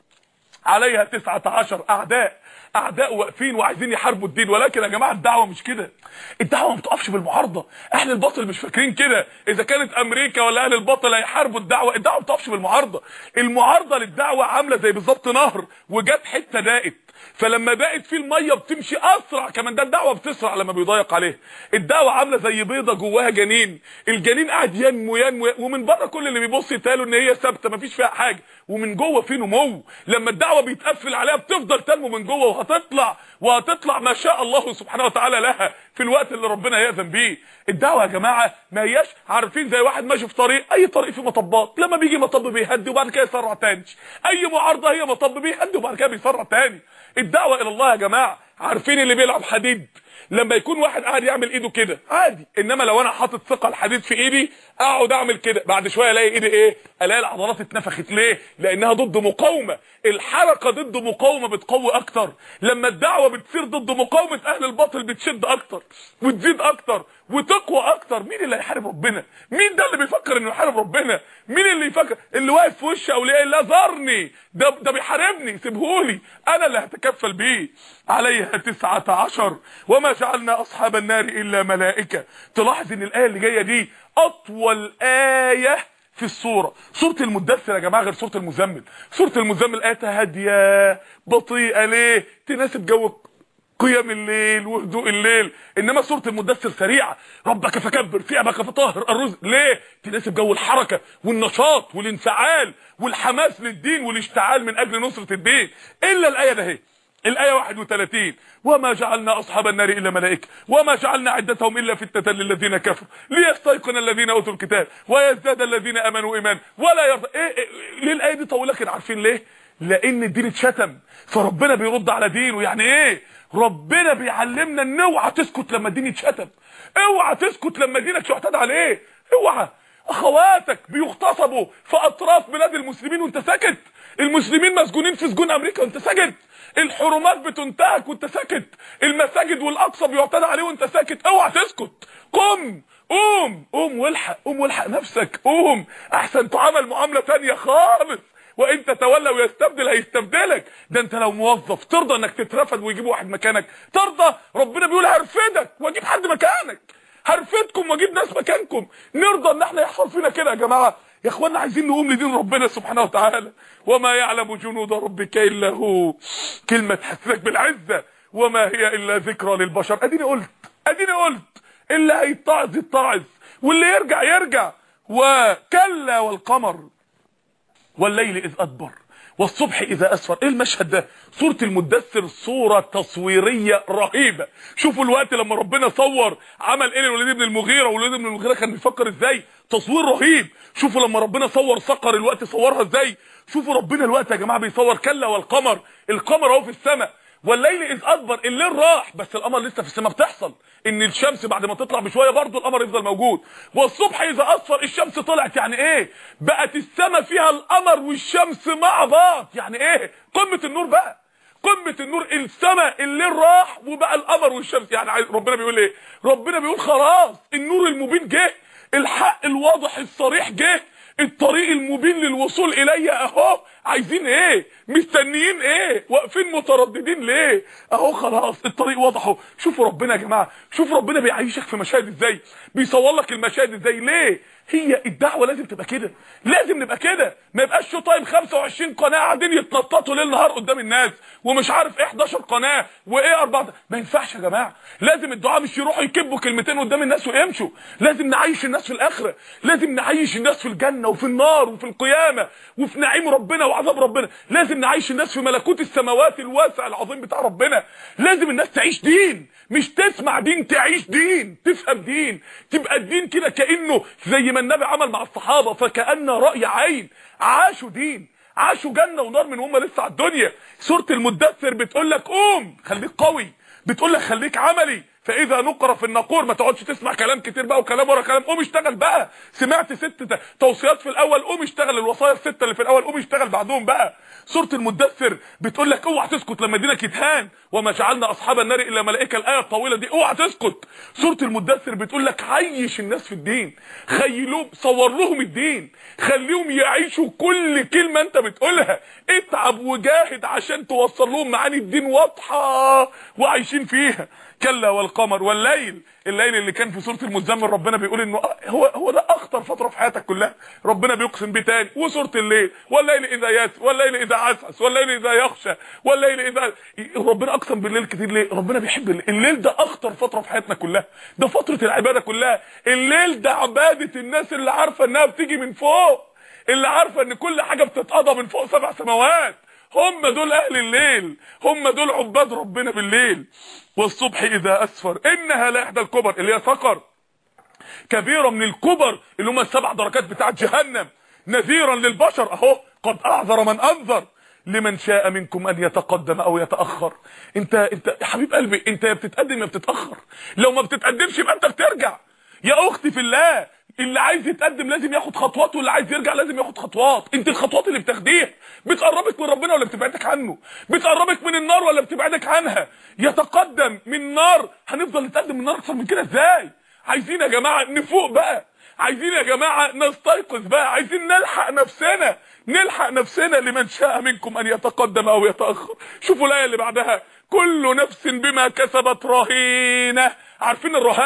عليها تسعة عشر اعداء، اعداء واقفين وعايزين يحاربوا الدين. ولكن يا جماعه الدعوه مش كده، الدعوه ما بتقفش بالمعارضه. اهل الباطل مش فاكرين كده، اذا كانت امريكا ولا اهل الباطل هيحاربوا الدعوه، الدعوه ما بتقفش بالمعارضه. المعارضه للدعوه عامله زي بالظبط نهر وجت حته ضاقت، فلما ضاقت فيه الميه بتمشي اسرع كمان، ده الدعوه بتسرع لما بيضيق عليها. الدعوه عامله زي بيضه جواها جنين، الجنين قاعد ينمو ينمو ومن بره كل اللي بيبص يتقالوا ان هي ثابته مفيش فيها حاجه، ومن جوه في نمو. لما الدعوه بيتقفل عليها بتفضل تنمو من جوه وهتطلع وهتطلع ما شاء الله سبحانه وتعالى لها في الوقت اللي ربنا يأذن بيه. الدعوه يا جماعه ما هياش عارفين زي واحد ماشي في طريق، اي طريق فيه مطبات، لما بيجي مطب بيهدي وبعد كده يسرع تاني، اي معارضه هي مطب بيهدي وبعد كده بيسرع تاني. الدعوه الى الله يا جماعه عارفين اللي بيلعب حديد لما يكون واحد قاعد يعمل ايده كده عادي، انما لو انا حاطط ثقل الحديد في ايدي اقعد اعمل كده بعد شويه الاقي ايدي ايه؟ الاقي العضلات اتنفخت. ليه؟ لانها ضد مقاومه، الحركه ضد مقاومه بتقوي اكتر. لما الدعوه بتصير ضد مقاومه اهل الباطل بتشد اكتر وتزيد اكتر وتقوى اكتر. مين اللي هيحارب ربنا؟ مين ده اللي بيفكر انه يحارب ربنا؟ مين اللي يفكر؟ اللي واقف في وش اولياء الله ذرني، ده ده بيحاربني سيبهولي انا اللي هتكفل بيه. عليها تسعة عشر وما جعلنا اصحاب النار الا ملائكه. تلاحظ ان الايه اللي جايه دي اطول ايه في السوره. سوره المدثر يا جماعه غير سوره المزمل. سوره المزمل ايتها هاديه بطيئه، ليه؟ تناسب جو قيام الليل وهدوء الليل. انما سوره المدثر سريعه، ربك فكبر ثيابك فطهر الرزق. ليه؟ تناسب جو الحركه والنشاط والانفعال والحماس للدين والاشتعال من اجل نصره الدين. الا الايه ده هي الايه واحد وثلاثين، وما جعلنا اصحاب النار الا ملائكه وما جعلنا عدتهم الا فتنه للذين كفروا ليستيقن الذين اوتوا الكتاب ويزداد الذين امنوا ايمانا ولا يرضى. إيه إيه ليه الايه دي طويله كده؟ عارفين ليه؟ لان الدين اتشتم، فربنا بيرد على دينه. يعني ايه؟ ربنا بيعلمنا ان اوعى تسكت لما الدين يتشتم، اوعى تسكت لما دينك يعتدى عليه، اوعى. اخواتك بيغتصبوا في اطراف بلاد المسلمين وانت ساكت، المسلمين مسجونين في سجون امريكا وانت ساكت، الحرمات بتنتهك وانت ساكت، المساجد والاقصى بيعتدى عليه وانت ساكت، اوعى تسكت. قم، قوم قوم والحق، قوم والحق نفسك، قوم احسن تعامل معامله ثانيه خالص. وانت تولى ويستبدل هيستبدلك. ده انت لو موظف ترضى انك تترفد ويجيب واحد مكانك؟ ترضى؟ ربنا بيقول هرفدك واجيب حد مكانك، هرفدكم واجيب ناس مكانكم. نرضى ان احنا يحصل فينا كده يا جماعه؟ يا اخوانا عايزين نقوم لدين ربنا سبحانه وتعالى. وما يعلم جنود ربك الا هو، كلمه تحسسك بالعزه. وما هي الا ذكرى للبشر. اديني قلت اديني قلت اللي هيتعظ يتعظ واللي يرجع يرجع. وكلا والقمر والليل اذ ادبر والصبح اذا اسفر. ايه المشهد ده؟ سوره المدثر صوره تصويريه رهيبه. شوفوا الوقت لما ربنا صور عمل ايه للوليد بن المغيره، والوليد بن المغيره كان بيفكر ازاي، تصوير رهيب. شوفوا لما ربنا صور صقر الوقت صورها ازاي. شوفوا ربنا الوقت يا جماعه بيصور كلا والقمر، القمر اهو في السماء، والليل اذ ادبر، الليل راح بس القمر لسه في السماء. بتحصل ان الشمس بعد ما تطلع بشويه برضه القمر يفضل موجود. والصبح اذا اصفر الشمس طلعت. يعني ايه؟ بقت السماء فيها القمر والشمس مع بعض. يعني ايه؟ قمه النور بقى، قمه النور. السماء الليل راح وبقى القمر والشمس. يعني ربنا بيقول ايه؟ ربنا بيقول خلاص النور المبين جه، الحق الواضح الصريح جه، الطريق المبين للوصول الي اهو. عايزين ايه؟ مستنيين ايه؟ واقفين مترددين ليه؟ اهو خلاص الطريق واضح. شوفوا ربنا يا جماعه، شوفوا ربنا بيعيشك في مشاهد ازاي، بيصور لك المشاهد ازاي. ليه؟ هي الدعوه لازم تبقى كده، لازم نبقى كده. ما يبقاش شو طيب خمسة وعشرين قناه قاعدين يتنططوا ليل نهار قدام الناس ومش عارف ايه احداشر قناه وايه اربعه. ما ينفعش يا جماعه. لازم الدعاء مش يروحوا يكبوا كلمتين قدام الناس ويمشوا، لازم نعيش الناس في الاخره، لازم نعيش الناس في الجنه وفي النار وفي القيامه وفي نعيم ربنا وعذاب ربنا، لازم نعيش الناس في ملكوت السماوات الواسع العظيم بتاع ربنا. لازم الناس تعيش دين، مش تسمع دين، تعيش دين، تفهم دين، تبقى الدين كده كانه زي ما النبي عمل مع الصحابه، فكأن رأي عين، عاشوا دين، عاشوا جنه ونار من هم لسه على الدنيا. سوره المدثر بتقول لك قوم خليك قوي، بتقول لك خليك عملي. فاذا نقر في الناقور، ما تقعدش تسمع كلام كتير بقى وكلام ورا كلام، قوم اشتغل بقى. سمعت ست توصيات في الاول، قوم اشتغل الوصايا السته اللي في الاول، قوم اشتغل بعدهم بقى. سوره المدثر بتقول لك اوعى تسكت لما دينك يتهان. وما جعلنا اصحاب النار الا ملائكه، الايه الطويله دي اوعى تسكت. سوره المدثر بتقول لك عيش الناس في الدين، خيلوهم، صور لهم الدين، خليهم يعيشوا كل كلمه انت بتقولها، اتعب وجاهد عشان توصل لهم معاني الدين واضحه وعايشين فيها. كلا والقمر والليل، الليل اللي كان في سوره المزمل ربنا بيقول انه هو هو ده اخطر فتره في حياتك كلها، ربنا بيقسم بيه تاني. وسوره الليل والليل اذا ياسر والليل اذا عسعس والليل اذا يغشى والليل اذا، ربنا اقسم بالليل كتير ليه؟ ربنا بيحب الليل. الليل ده اخطر فتره في حياتنا كلها، ده فتره العباده كلها. الليل ده عباده الناس اللي عارفه انها بتيجي من فوق، اللي عارفه ان كل حاجه بتتقضى من فوق سبع سماوات. هم دول اهل الليل، هم دول عباد ربنا بالليل. والصبح اذا اسفر انها لاحدى الكبر، اللي هي سقر، كبيره من الكبر اللي هم السبع دركات بتاعه جهنم، نذيرا للبشر اهو. قد اعذر من انذر لمن شاء منكم ان يتقدم او يتاخر. انت انت يا حبيب قلبي، انت يا بتتقدم يا بتتاخر. لو ما بتتقدمش يبقى انت بترجع. يا اختي في الله، اللي عايز يتقدم لازم ياخد خطوات، واللي عايز يرجع لازم ياخد خطوات. انت الخطوات اللي بتاخديها بتقربك من ربنا ولا بتبعدك عنه؟ بتقربك من النار ولا بتبعدك عنها؟ يتقدم من النار، هنفضل نتقدم من النار اكتر من كده ازاي؟ عايزين يا جماعه نفوق بقى، عايزين يا جماعه نستيقظ بقى، عايزين نلحق نفسنا، نلحق نفسنا. لمن شاء منكم ان يتقدم او يتاخر. شوفوا الايه اللي بعدها، كل نفس بما كسبت رهينه. عارفين الرهائن؟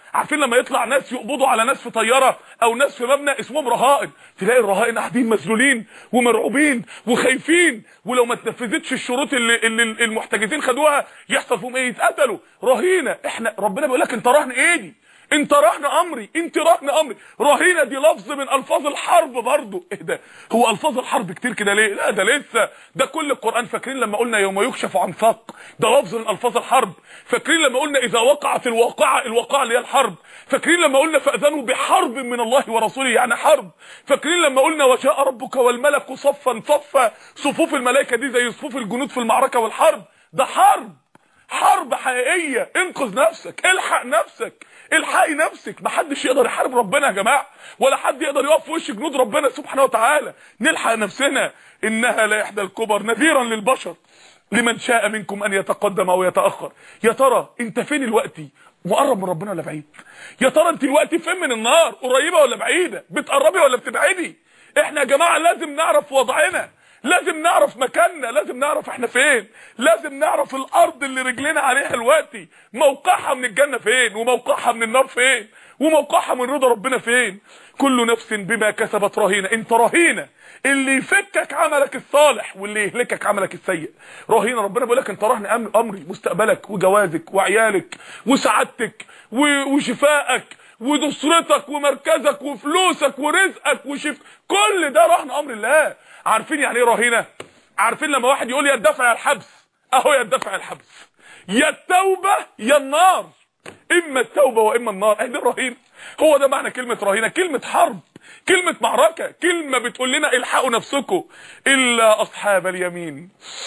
عارفين لما يطلع ناس يقبضوا على ناس في طياره او ناس في مبنى اسمهم رهائن، تلاقي الرهائن قاعدين مذلولين ومرعوبين وخايفين، ولو ما تنفذتش الشروط اللي, اللي المحتجزين خدوها يحصل فيهم ايه؟ يتقتلوا. رهينه، احنا ربنا بيقول لك انت رهن ايدي، انت رهن امري، انت رهن امري. رهينه دي لفظ من الفاظ الحرب برضه. ايه ده؟ هو الفاظ الحرب كتير كده ليه؟ لا ده لسه، ده كل القران. فاكرين لما قلنا يوم يكشف عن ساق؟ ده لفظ من الفاظ الحرب. فاكرين لما قلنا اذا وقعت الواقعه، الواقعه اللي هي الحرب؟ فاكرين لما قلنا فاذنوا بحرب من الله ورسوله، يعني حرب؟ فاكرين لما قلنا وجاء ربك والملك صفا صفا، صفوف الملائكه دي زي صفوف الجنود في المعركه والحرب؟ ده حرب، حرب حقيقيه. انقذ نفسك، الحق نفسك، الحقي نفسك. محدش يقدر يحارب ربنا يا جماعه، ولا حد يقدر يقف في وش جنود ربنا سبحانه وتعالى. نلحق نفسنا. انها لا احدى الكبر نذيرا للبشر لمن شاء منكم ان يتقدم او يتاخر. يا ترى انت فين دلوقتي؟ مقرب من ربنا ولا بعيد؟ يا ترى انت دلوقتي فين من النار؟ قريبه ولا بعيده؟ بتقربي ولا بتبعدي؟ احنا يا جماعه لازم نعرف وضعنا، لازم نعرف مكاننا، لازم نعرف احنا فين، لازم نعرف الارض اللي رجلنا عليها دلوقتي موقعها من الجنه فين، وموقعها من النار فين، وموقعها من رضا ربنا فين. كل نفس بما كسبت رهينه. انت رهينه، اللي يفكك عملك الصالح واللي يهلكك عملك السيء. رهينه. ربنا بيقول لك انت رهن امري، مستقبلك وجوازك وعيالك وسعادتك وشفائك ونصرتك ومركزك وفلوسك ورزقك وشف، كل ده رهن امر الله. عارفين يعني ايه رهينه؟ عارفين لما واحد يقول يا الدفع يا الحبس؟ اهو يا الدفع يا الحبس، يا التوبه يا النار، اما التوبه واما النار. اهي دي الرهينه. هو ده معنى كلمه رهينه، كلمه حرب، كلمه معركه، كلمه بتقول لنا الحقوا نفسكم. الا اصحاب اليمين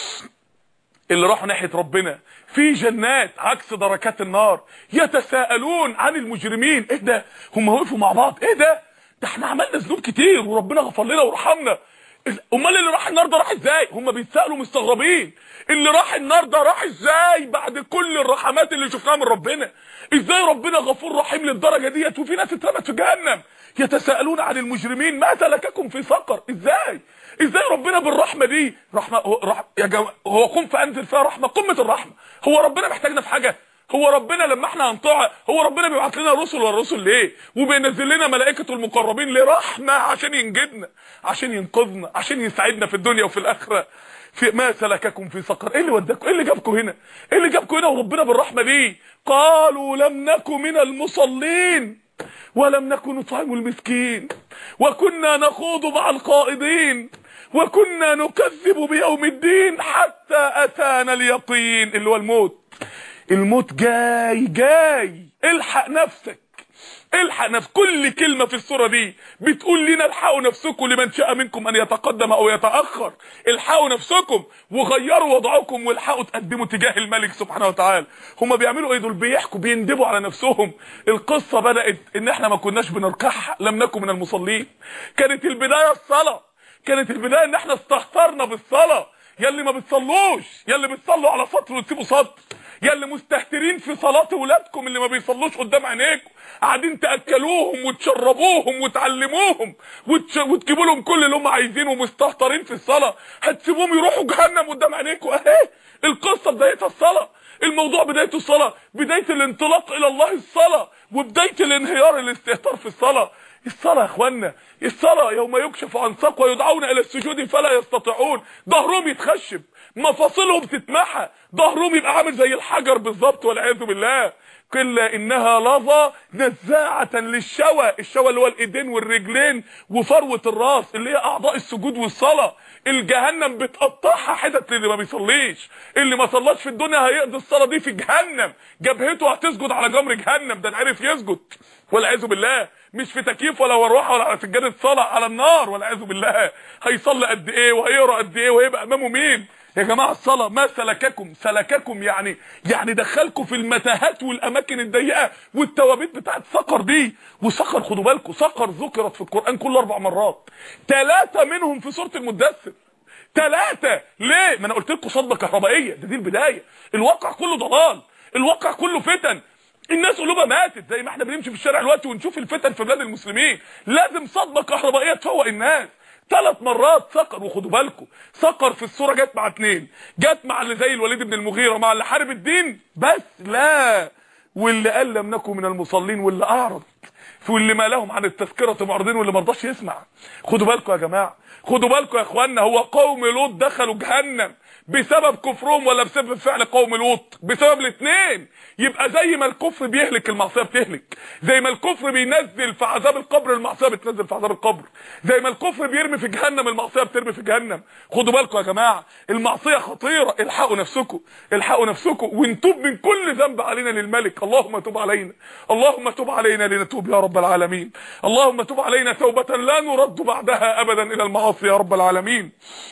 اللي راحوا ناحيه ربنا في جنات عكس دركات النار، يتساءلون عن المجرمين. ايه ده؟ هم وقفوا مع بعض. ايه ده؟ ده احنا عملنا ذنوب كتير وربنا غفر لنا ورحمنا. امال اللي راح النار ده راح ازاي؟ هم بيتسالوا مستغربين، اللي راح النار ده راح ازاي بعد كل الرحمات اللي شفناها من ربنا؟ ازاي ربنا غفور رحيم للدرجه ديت وفي ناس اترمت في جهنم؟ يتساءلون عن المجرمين ما سلككم في سقر. ازاي ازاي ربنا بالرحمه دي؟ رحمه رح... يا جماعه، هو قم فانزل فيها رحمه، قمه الرحمه. هو ربنا محتاجنا في حاجه؟ هو ربنا لما احنا هنطيع، هو ربنا بيبعت لنا رسل والرسل ليه؟ وبينزل لنا ملائكته المقربين ليه؟ رحمه، عشان ينجدنا، عشان ينقذنا، عشان يساعدنا في الدنيا وفي الاخره. في ما سلككم في سقر؟ ايه اللي وداكم؟ ايه اللي جابكم هنا؟ ايه اللي جابكم هنا وربنا بالرحمه دي؟ قالوا لم نكن من المصلين ولم نكن نطعم المسكين وكنا نخوض مع القائضين وكنا نكذب بيوم الدين حتى اتانا اليقين، اللي هو الموت. الموت جاي جاي، الحق نفسك، الحق نفسك. كل كلمه في السوره دي بتقول لنا الحقوا نفسكم لمن شاء منكم ان يتقدم او يتاخر. الحقوا نفسكم وغيروا وضعكم والحقوا تقدموا تجاه الملك سبحانه وتعالى. هم بيعملوا ايه دول؟ بيحكوا، بيندبوا على نفسهم. القصه بدات ان احنا ما كناش بنركح، لم نكن من المصلين. كانت البدايه الصلاه، كانت البدايه ان احنا استهترنا بالصلاه. يا اللي ما بتصلوش، يا اللي بتصلوا على سطر وتسيبوا سطر، يا اللي مستهترين في صلاه اولادكم اللي ما بيصلوش قدام عينيكم، قاعدين تاكلوهم وتشربوهم وتعلموهم وتش... وتجيبوا لهم كل اللي هم عايزينه ومستهترين في الصلاه، هتسيبوهم يروحوا جهنم قدام عينيكم. اهي القصه بدايتها الصلاه، الموضوع بدايته الصلاه، بدايه الانطلاق الى الله الصلاه، وبدايه الانهيار الاستهتار في الصلاه. الصلاه يا اخوانا، الصلاه يوم يكشف عن ساق ويدعون الى السجود فلا يستطيعون، ظهرهم يتخشب، مفاصلهم تتمحى، ظهرهم يبقى عامل زي الحجر بالظبط والعياذ بالله. كلا انها لظى نزاعه للشوى، الشوى اللي هو الايدين والرجلين وفروه الراس اللي هي اعضاء السجود والصلاه. الجهنم بتقطعها حتت اللي ما بيصليش، اللي ما صلاش في الدنيا هيقضي الصلاه دي في جهنم، جبهته هتسجد على جمر جهنم. ده عرف يسجد والعياذ بالله، مش في تكييف ولا مروحه ولا على سجاده صلاه، على النار والعياذ بالله. هيصلي قد ايه وهيقرا قد ايه وهيبقى امامه مين؟ يا جماعه الصلاه ما سلككم، سلككم يعني يعني دخلكم في المتاهات والاماكن الضيقه والتوابيت بتاعت سقر دي. وسقر خدوا بالكم، سقر ذكرت في القران كل اربع مرات، ثلاثه منهم في سوره المدثر. ثلاثه ليه؟ ما انا قلت لكم صدمه كهربائيه، ده دي البدايه. الواقع كله ضلال، الواقع كله فتن، الناس قلوبها ماتت. زي ما احنا بنمشي في الشارع دلوقتي ونشوف الفتن في بلاد المسلمين، لازم صدمه كهربائيه تفوق الناس. ثلاث مرات سقر. وخدوا بالكم سقر في الصوره جت مع اثنين، جت مع اللي زي الوليد بن المغيره، مع اللي حارب الدين بس، لا واللي قال لم نكن من المصلين، واللي اعرض، واللي ما لهم عن التذكره معرضين، واللي ما رضاش يسمع. خدوا بالكم يا جماعه، خدوا بالكم يا اخوانا، هو قوم لوط دخلوا جهنم بسبب كفرهم ولا بسبب فعل قوم لوط؟ بسبب الاثنين. يبقى زي ما الكفر بيهلك المعصيه بتهلك، زي ما الكفر بينزل في عذاب القبر المعصيه بتنزل في عذاب القبر، زي ما الكفر بيرمي في جهنم المعصيه بترمي في جهنم. خدوا بالكم يا جماعه، المعصيه خطيره، الحقوا نفسكم، الحقوا نفسكم ونتوب من كل ذنب علينا للملك. اللهم تب علينا، اللهم تب علينا لنتوب يا رب العالمين. اللهم تب علينا توبه لا نرد بعدها ابدا الى المعاصي يا رب العالمين.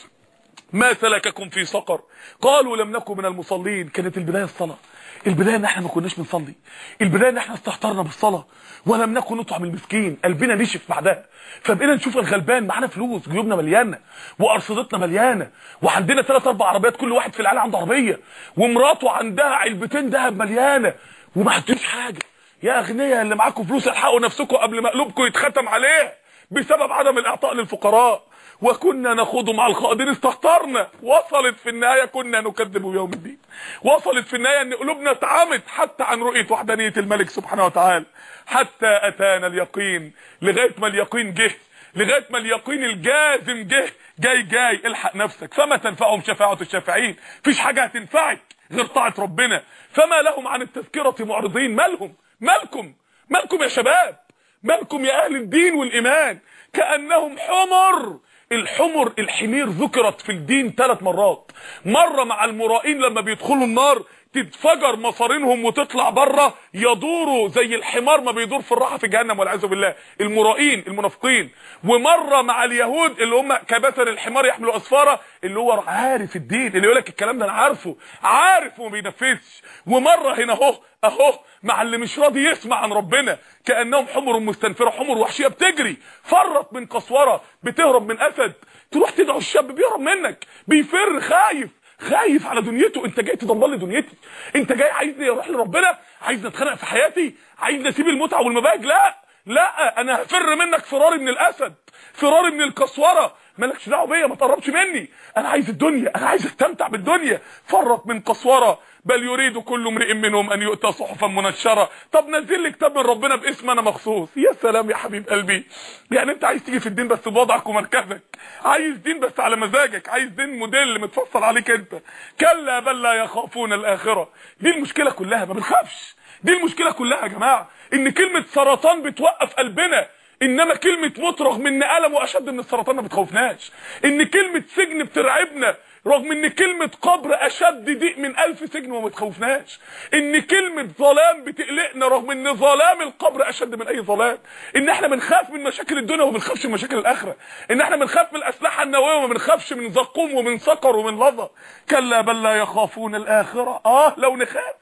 ما سلككم في سقر؟ قالوا لم نكن من المصلين. كانت البدايه الصلاه، البدايه ان احنا ما كناش بنصلي، البدايه ان احنا استهترنا بالصلاه، ولم نكن نطعم المسكين. قلبنا نشف بعدها، فبقينا نشوف الغلبان معانا فلوس، جيوبنا مليانه وارصدتنا مليانه، وعندنا ثلاث اربع عربيات، كل واحد في العيله عنده عربيه، ومراته عندها علبتين ذهب مليانه وما عندوش حاجه. يا اغنياء اللي معاكم فلوس الحقوا نفسكم قبل ما قلوبكم يتختم عليه بسبب عدم الاعطاء للفقراء. وكنا نخوض مع الخائضين، استهترنا، وصلت في النهايه كنا نكذب بيوم الدين، وصلت في النهايه ان قلوبنا اتعمت حتى عن رؤيه وحدانيه الملك سبحانه وتعالى، حتى اتانا اليقين. لغايه ما اليقين جه، لغايه ما اليقين الجازم جه، جاي جاي الحق نفسك. فما تنفعهم شفاعه الشافعين، مفيش حاجه هتنفعك غير طاعه ربنا. فما لهم عن التذكره معرضين. مالهم؟ مالكم؟ مالكم يا شباب؟ مالكم يا اهل الدين والايمان؟ كانهم حمر. الحمر، الحمير ذكرت في الدين ثلاث مرات. مره مع المرائين لما بيدخلوا النار تتفجر مصارينهم وتطلع بره، يدوروا زي الحمار ما بيدور في الراحه في جهنم والعياذ بالله، المرائين المنافقين. ومره مع اليهود اللي هم كبتر الحمار يحملوا اسفاره، اللي هو عارف الدين، اللي يقول لك الكلام ده انا عارفه، عارف وما بينفذش. ومره هنا اهو اهو مع اللي مش راضي يسمع عن ربنا، كانهم حمر مستنفره، حمر وحشيه بتجري، فرت من قسوره، بتهرب من اسد. تروح تدعو الشاب بيهرب منك، بيفر، خايف خايف على دنيته. انت جاي تدمر لي دنيتي، انت جاي عايزني اروح لربنا، عايزني اتخانق في حياتي، عايزني اسيب المتعه والمباهج. لا لا، انا هفر منك فراري من الاسد، فراري من القسوره. مالكش دعوه بيا، ما تقربش مني، انا عايز الدنيا، انا عايز استمتع بالدنيا. فرط من قسوره. بل يريد كل امرئ منهم ان يؤتى صحفا منشره. طب نزل لي كتاب من ربنا باسم انا مخصوص. يا سلام يا حبيب قلبي، يعني انت عايز تيجي في الدين بس بوضعك ومركزك، عايز دين بس على مزاجك، عايز دين موديل متفصل عليك انت. كلا بل لا يخافون الاخره. دي المشكله كلها، ما بنخافش. دي المشكله كلها يا جماعه، ان كلمه سرطان بتوقف قلبنا، انما كلمه موت رغم ان ألمه اشد من السرطان ما بتخوفناش. ان كلمه سجن بترعبنا رغم ان كلمه قبر اشد ضيق من الف سجن وما بتخوفناش. ان كلمه ظلام بتقلقنا رغم ان ظلام القبر اشد من اي ظلام. ان احنا بنخاف من مشاكل الدنيا وما بنخافش من مشاكل الاخره. ان احنا بنخاف من الاسلحه النوويه وما بنخافش من زقوم ومن سقر ومن لظى. كلا بل لا يخافون الاخره. اه لو نخاف،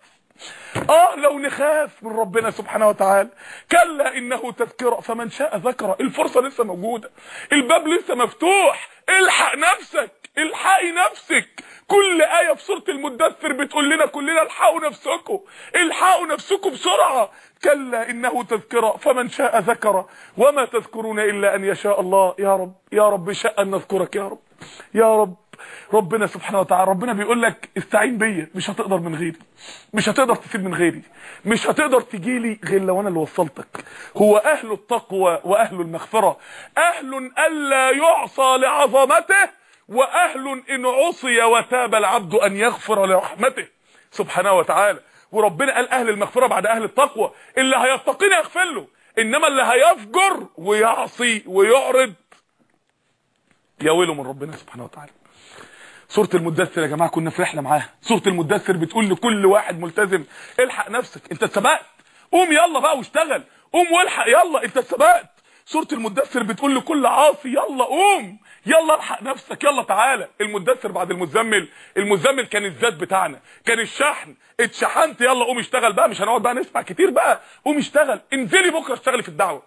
اه لو نخاف من ربنا سبحانه وتعالى. كلا انه تذكره فمن شاء ذكره. الفرصه لسه موجوده، الباب لسه مفتوح. الحق نفسك، الحقي نفسك. كل آية في سورة المدثر بتقول لنا كلنا الحقوا نفسكم، الحقوا نفسكم بسرعة. كلا إنه تذكرة فمن شاء ذكره وما تذكرون إلا أن يشاء الله. يا رب يا رب شاء أن نذكرك يا رب يا رب. ربنا سبحانه وتعالى، ربنا بيقول لك استعين بيا، مش هتقدر من غيري، مش هتقدر تفيد من غيري، مش هتقدر تجيلي غير لو انا اللي وصلتك. هو اهل التقوى واهل المغفرة، اهل الا يعصى لعظمته، واهل ان عصي وتاب العبد ان يغفر لرحمته سبحانه وتعالى. وربنا قال اهل المغفرة بعد اهل التقوى، اللي هيتقيني يغفر له، انما اللي هيفجر ويعصي ويعرض يا ويله من ربنا سبحانه وتعالى. سورة المدثر يا جماعة كنا في رحلة معاها. سورة المدثر بتقول لكل واحد ملتزم الحق نفسك، انت اتسبقت، قوم يلا بقى واشتغل، قوم والحق يلا انت اتسبقت. سورة المدثر بتقول لكل عاصي يلا قوم، يلا الحق نفسك، يلا تعالى. المدثر بعد المزمل، المزمل كان الذات بتاعنا، كان الشحن، اتشحنت يلا قوم اشتغل بقى، مش هنقعد بقى نسمع كتير بقى، قوم اشتغل، انزلي بكره اشتغلي في الدعوة،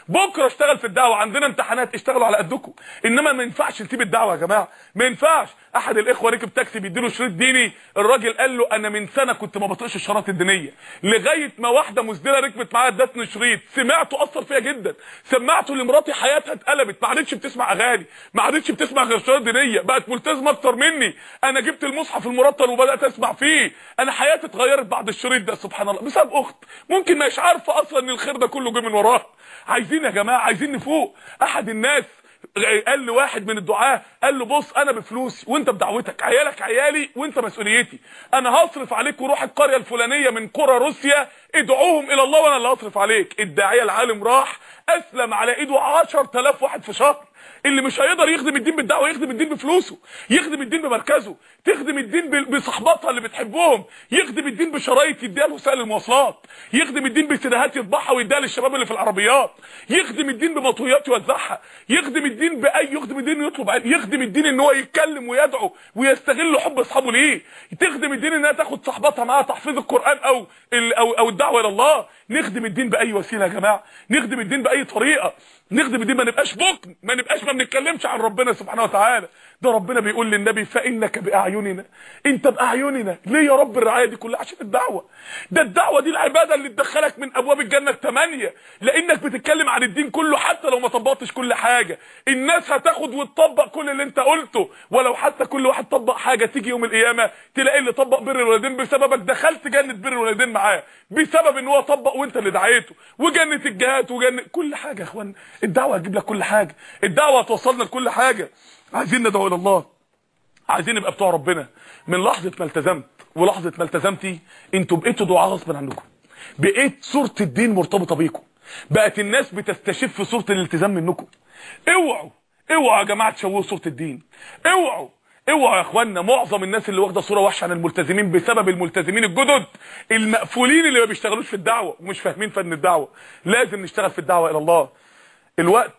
بكره اشتغل في الدعوه، عندنا امتحانات، اشتغلوا على قدكم. انما ما ينفعش نسيب الدعوه يا جماعه، ما ينفعش. احد الاخوه ركب تاكسي بيديله شريط ديني، الراجل قال له انا من سنه كنت ما بطيقش الشرايط الدينيه، لغايه ما واحده مسدله ركبت معايا ادتني شريط سمعته اثر فيا جدا، سمعته لمراتي حياتها اتقلبت، ما عادتش بتسمع اغاني، ما عادتش بتسمع غير شرايط دينيه، بقت ملتزمه اكتر مني. انا جبت المصحف المرتل وبدات اسمع فيه، انا حياتي اتغيرت بعد الشريط ده. سبحان الله، بسبب اخت ممكن مش عارفه اصلا ان الخير ده كله جه من وراها. عايزين يا جماعه، عايزين نفوق. احد الناس قال لواحد من الدعاه، قال له بص انا بفلوسي وانت بدعوتك، عيالك عيالي وانت مسؤوليتي، انا هصرف عليك وروح القريه الفلانيه من قرى روسيا ادعوهم الى الله وانا اللي هصرف عليك. الداعيه العالم راح اسلم على ايده عشرة آلاف واحد في شهر. اللي مش هيقدر يخدم الدين بالدعوه يخدم الدين بفلوسه، يخدم الدين بمركزه، تخدم الدين بصحباتها اللي بتحبهم، يخدم الدين بشرايط يديها لوسائل المواصلات، يخدم الدين بسيديهات يطبعها ويديها للشباب اللي في العربيات، يخدم الدين بمطويات يوزعها، يخدم الدين باي يخدم الدين يطلب علم. يخدم الدين ان هو يتكلم ويدعو ويستغل حب اصحابه ليه، تخدم الدين انها تاخد صحباتها معاها تحفيظ القران او او او الدعوه الى الله. نخدم الدين باي وسيله يا جماعه، نخدم الدين باي طريقه، نخدم الدين، ما نبقاش بكم، ما نبقاش ما بنتكلمش عن ربنا سبحانه وتعالى. ده ربنا بيقول للنبي فإنك بأعيننا، انت بأعيننا. ليه يا رب الرعايه دي كلها؟ عشان الدعوه. ده الدعوه دي العباده اللي تدخلك من ابواب الجنه الثمانيه، لانك بتتكلم عن الدين كله. حتى لو ما طبقتش كل حاجه الناس هتاخد وتطبق كل اللي انت قلته، ولو حتى كل واحد طبق حاجه تيجي يوم القيامه تلاقي اللي طبق بر الوالدين بسببك دخلت جنه بر الوالدين معاه، بسبب ان هو طبق وانت اللي دعيته، وجنه الجهات وجنه كل حاجه. يا اخوان الدعوه هتجيب لك كل حاجه، الدعوه هتوصلنا لكل حاجه. عايزين ندعو الى الله، عايزين نبقى بتوع ربنا. من لحظه ما التزمت ولحظه ما التزمتي انتوا بقيتوا دعاء غصب عنكم، بقيت صوره الدين مرتبطه بيكم، بقت الناس بتستشف صوره الالتزام منكم. اوعوا اوعوا يا جماعه تشوهوا صوره الدين، اوعوا اوعوا يا اخوانا. معظم الناس اللي واخده صوره وحشه عن الملتزمين بسبب الملتزمين الجدد المقفولين اللي ما بيشتغلوش في الدعوه ومش فاهمين فن الدعوه. لازم نشتغل في الدعوه الى الله. الوقت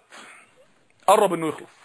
قرب انه يخلص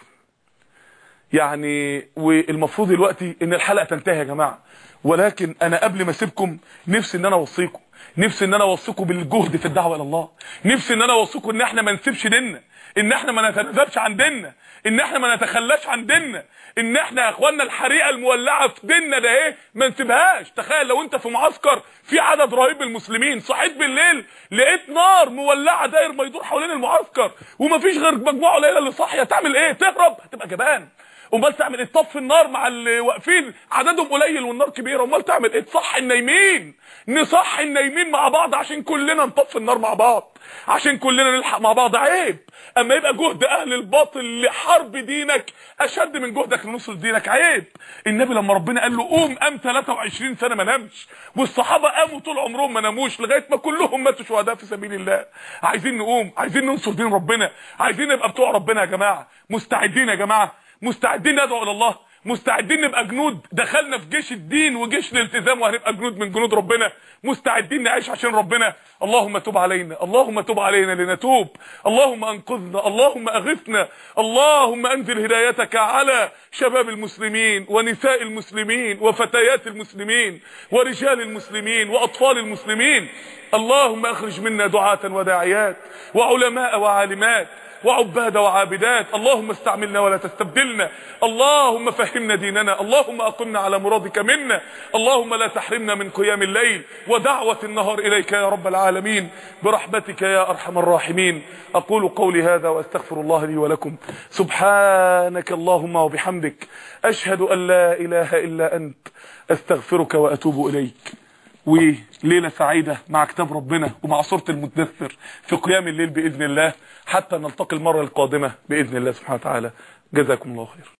يعني، والمفروض دلوقتي ان الحلقه تنتهي يا جماعه، ولكن انا قبل ما اسيبكم نفسي ان انا اوصيكم، نفسي ان انا اوصيكم بالجهد في الدعوه الى الله، نفسي ان انا اوصيكم ان احنا ما نسيبش ديننا، ان احنا ما نتنازلش عن ديننا، ان احنا ما نتخلاش عن ديننا، ان احنا يا اخوانا الحريقه المولعه في ديننا ده ايه ما نسيبهاش. تخيل لو انت في معسكر في عدد رهيب من المسلمين، صحيت بالليل لقيت نار مولعه داير ما يدور حوالين المعسكر ومفيش غير مجموعه قليله اللي صاحيه، تعمل ايه؟ تهرب؟ هتبقى جبان. امال تعمل ايه؟ تطفي النار مع اللي واقفين عددهم قليل والنار كبيره، امال تعمل ايه؟ تصحي النايمين، نصحي النايمين مع بعض عشان كلنا نطفي النار مع بعض، عشان كلنا نلحق مع بعض. عيب اما يبقى جهد اهل الباطل لحرب دينك اشد من جهدك لنصر دينك، عيب. النبي لما ربنا قال له قوم قام ثلاثة وعشرين سنه ما نامش، والصحابه قاموا طول عمرهم ما ناموش لغايه ما كلهم ماتوا شهداء في سبيل الله. عايزين نقوم، عايزين ننصر دين ربنا، عايزين نبقى بتوع ربنا يا جماعه. مستعدين يا جماعه؟ مستعدين ندعو الى الله؟ مستعدين نبقى جنود دخلنا في جيش الدين وجيش الالتزام وهنبقى جنود من جنود ربنا؟ مستعدين نعيش عشان ربنا؟ اللهم تب علينا، اللهم تب علينا لنتوب، اللهم انقذنا، اللهم اغثنا، اللهم انزل هدايتك على شباب المسلمين ونساء المسلمين وفتيات المسلمين ورجال المسلمين واطفال المسلمين. اللهم اخرج منا دعاة وداعيات وعلماء وعالمات وعباد وعابدات. اللهم استعملنا ولا تستبدلنا، اللهم فهمنا ديننا، اللهم اقمنا على مرادك منا، اللهم لا تحرمنا من قيام الليل ودعوة النهار اليك يا رب العالمين برحمتك يا ارحم الراحمين. اقول قولي هذا واستغفر الله لي ولكم. سبحانك اللهم وبحمدك، اشهد ان لا اله الا انت، استغفرك واتوب اليك. وليلة سعيدة مع كتاب ربنا ومع سورة المدثر في قيام الليل بإذن الله، حتى نلتقي المرة القادمة بإذن الله سبحانه وتعالى. جزاكم الله خير.